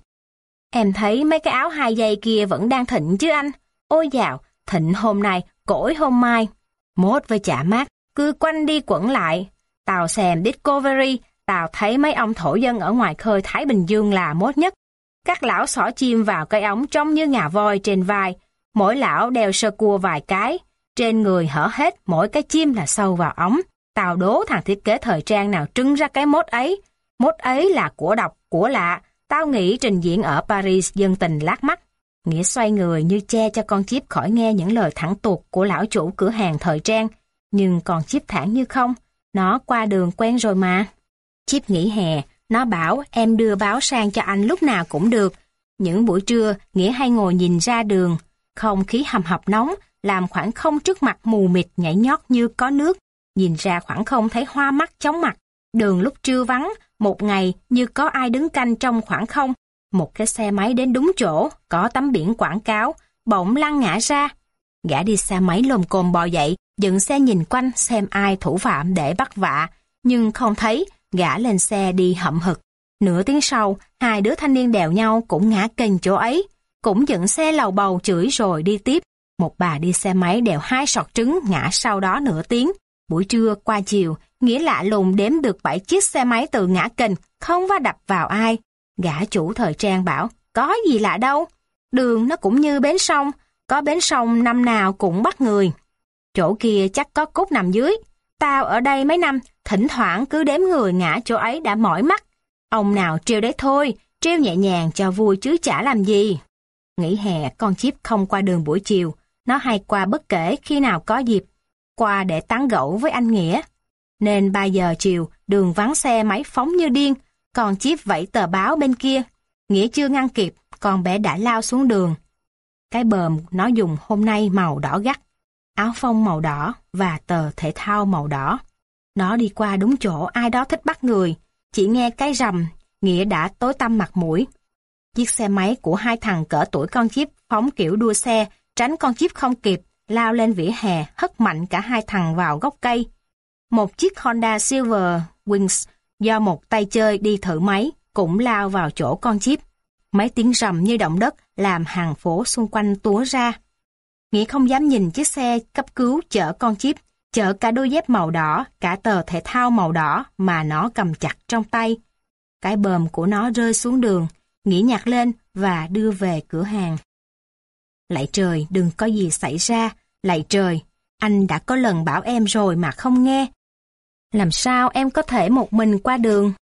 Em thấy mấy cái áo 2 dây kia vẫn đang thịnh chứ anh? Ôi dào, thịnh hôm nay, cỗi hôm mai. Mốt với chả mát, cứ quanh đi quẩn lại. Tao xem Discovery, tao thấy mấy ông thổ dân ở ngoài khơi Thái Bình Dương là mốt nhất. Các lão xỏ chim vào cây ống trông như ngà voi trên vai. Mỗi lão đeo sơ cua vài cái. Trên người hở hết, mỗi cái chim là sâu vào ống. Tao đố thằng thiết kế thời trang nào trưng ra cái mốt ấy. Mốt ấy là của độc, của lạ. Tao nghĩ trình diễn ở Paris dân tình lác mắt. Nghĩa xoay người như che cho con Chip khỏi nghe những lời thẳng tuột của lão chủ cửa hàng thời trang. Nhưng con Chip thản như không. Nó qua đường quen rồi mà. Chip nghỉ hè, nó bảo em đưa báo sang cho anh lúc nào cũng được. Những buổi trưa, Nghĩa hay ngồi nhìn ra đường. Không khí hầm hập nóng, làm khoảng không trước mặt mù mịt nhảy nhót như có nước. Nhìn ra khoảng không thấy hoa mắt chóng mặt. Đường lúc trưa vắng, một ngày như có ai đứng canh trong khoảng không. Một cái xe máy đến đúng chỗ, có tấm biển quảng cáo, bỗng lăn ngã ra. Gã đi xe máy lồm cồm bò dậy, dựng xe nhìn quanh xem ai thủ phạm để bắt vạ. Nhưng không thấy, gã lên xe đi hậm hực. Nửa tiếng sau, hai đứa thanh niên đèo nhau cũng ngã kềnh chỗ ấy. Cũng dựng xe lầu bầu chửi rồi đi tiếp. Một bà đi xe máy đèo 2 sọt trứng ngã sau đó nửa tiếng. Buổi trưa qua chiều, Nghĩa lạ lùng đếm được 7 chiếc xe máy từ ngã kềnh, không va đập vào ai. Gã chủ thời trang bảo, có gì lạ đâu. Đường nó cũng như bến sông, có bến sông năm nào cũng bắt người. Chỗ kia chắc có cốt nằm dưới. Tao ở đây mấy năm, thỉnh thoảng cứ đếm người ngã chỗ ấy đã mỏi mắt. Ông nào trêu đấy thôi, trêu nhẹ nhàng cho vui chứ chả làm gì. Nghỉ hè con Chip không qua đường buổi chiều, nó hay qua bất kể khi nào có dịp, qua để tán gẫu với anh Nghĩa. Nên 3 giờ chiều, đường vắng xe máy phóng như điên, con Chip vẫy tờ báo bên kia. Nghĩa chưa ngăn kịp, con bé đã lao xuống đường. Cái bờm nó dùng hôm nay màu đỏ gắt, áo phông màu đỏ và tờ thể thao màu đỏ. Nó đi qua đúng chỗ ai đó thích bắt người, chỉ nghe cái rầm, Nghĩa đã tối tăm mặt mũi. Chiếc xe máy của 2 thằng cỡ tuổi con Chip phóng kiểu đua xe, tránh con Chip không kịp, lao lên vỉa hè, hất mạnh cả 2 thằng vào gốc cây. Một chiếc Honda Silver Wings do một tay chơi đi thử máy cũng lao vào chỗ con Chip. Mấy tiếng rầm như động đất làm hàng phố xung quanh túa ra. Nghĩa không dám nhìn chiếc xe cấp cứu chở con Chip, chở cả đôi dép màu đỏ, cả tờ thể thao màu đỏ mà nó cầm chặt trong tay. Cái bờm của nó rơi xuống đường, Nghĩa nhặt lên và đưa về cửa hàng. Lạy trời, đừng có gì xảy ra, lạy trời, anh đã có lần bảo em rồi mà không nghe. Làm sao em có thể một mình qua đường?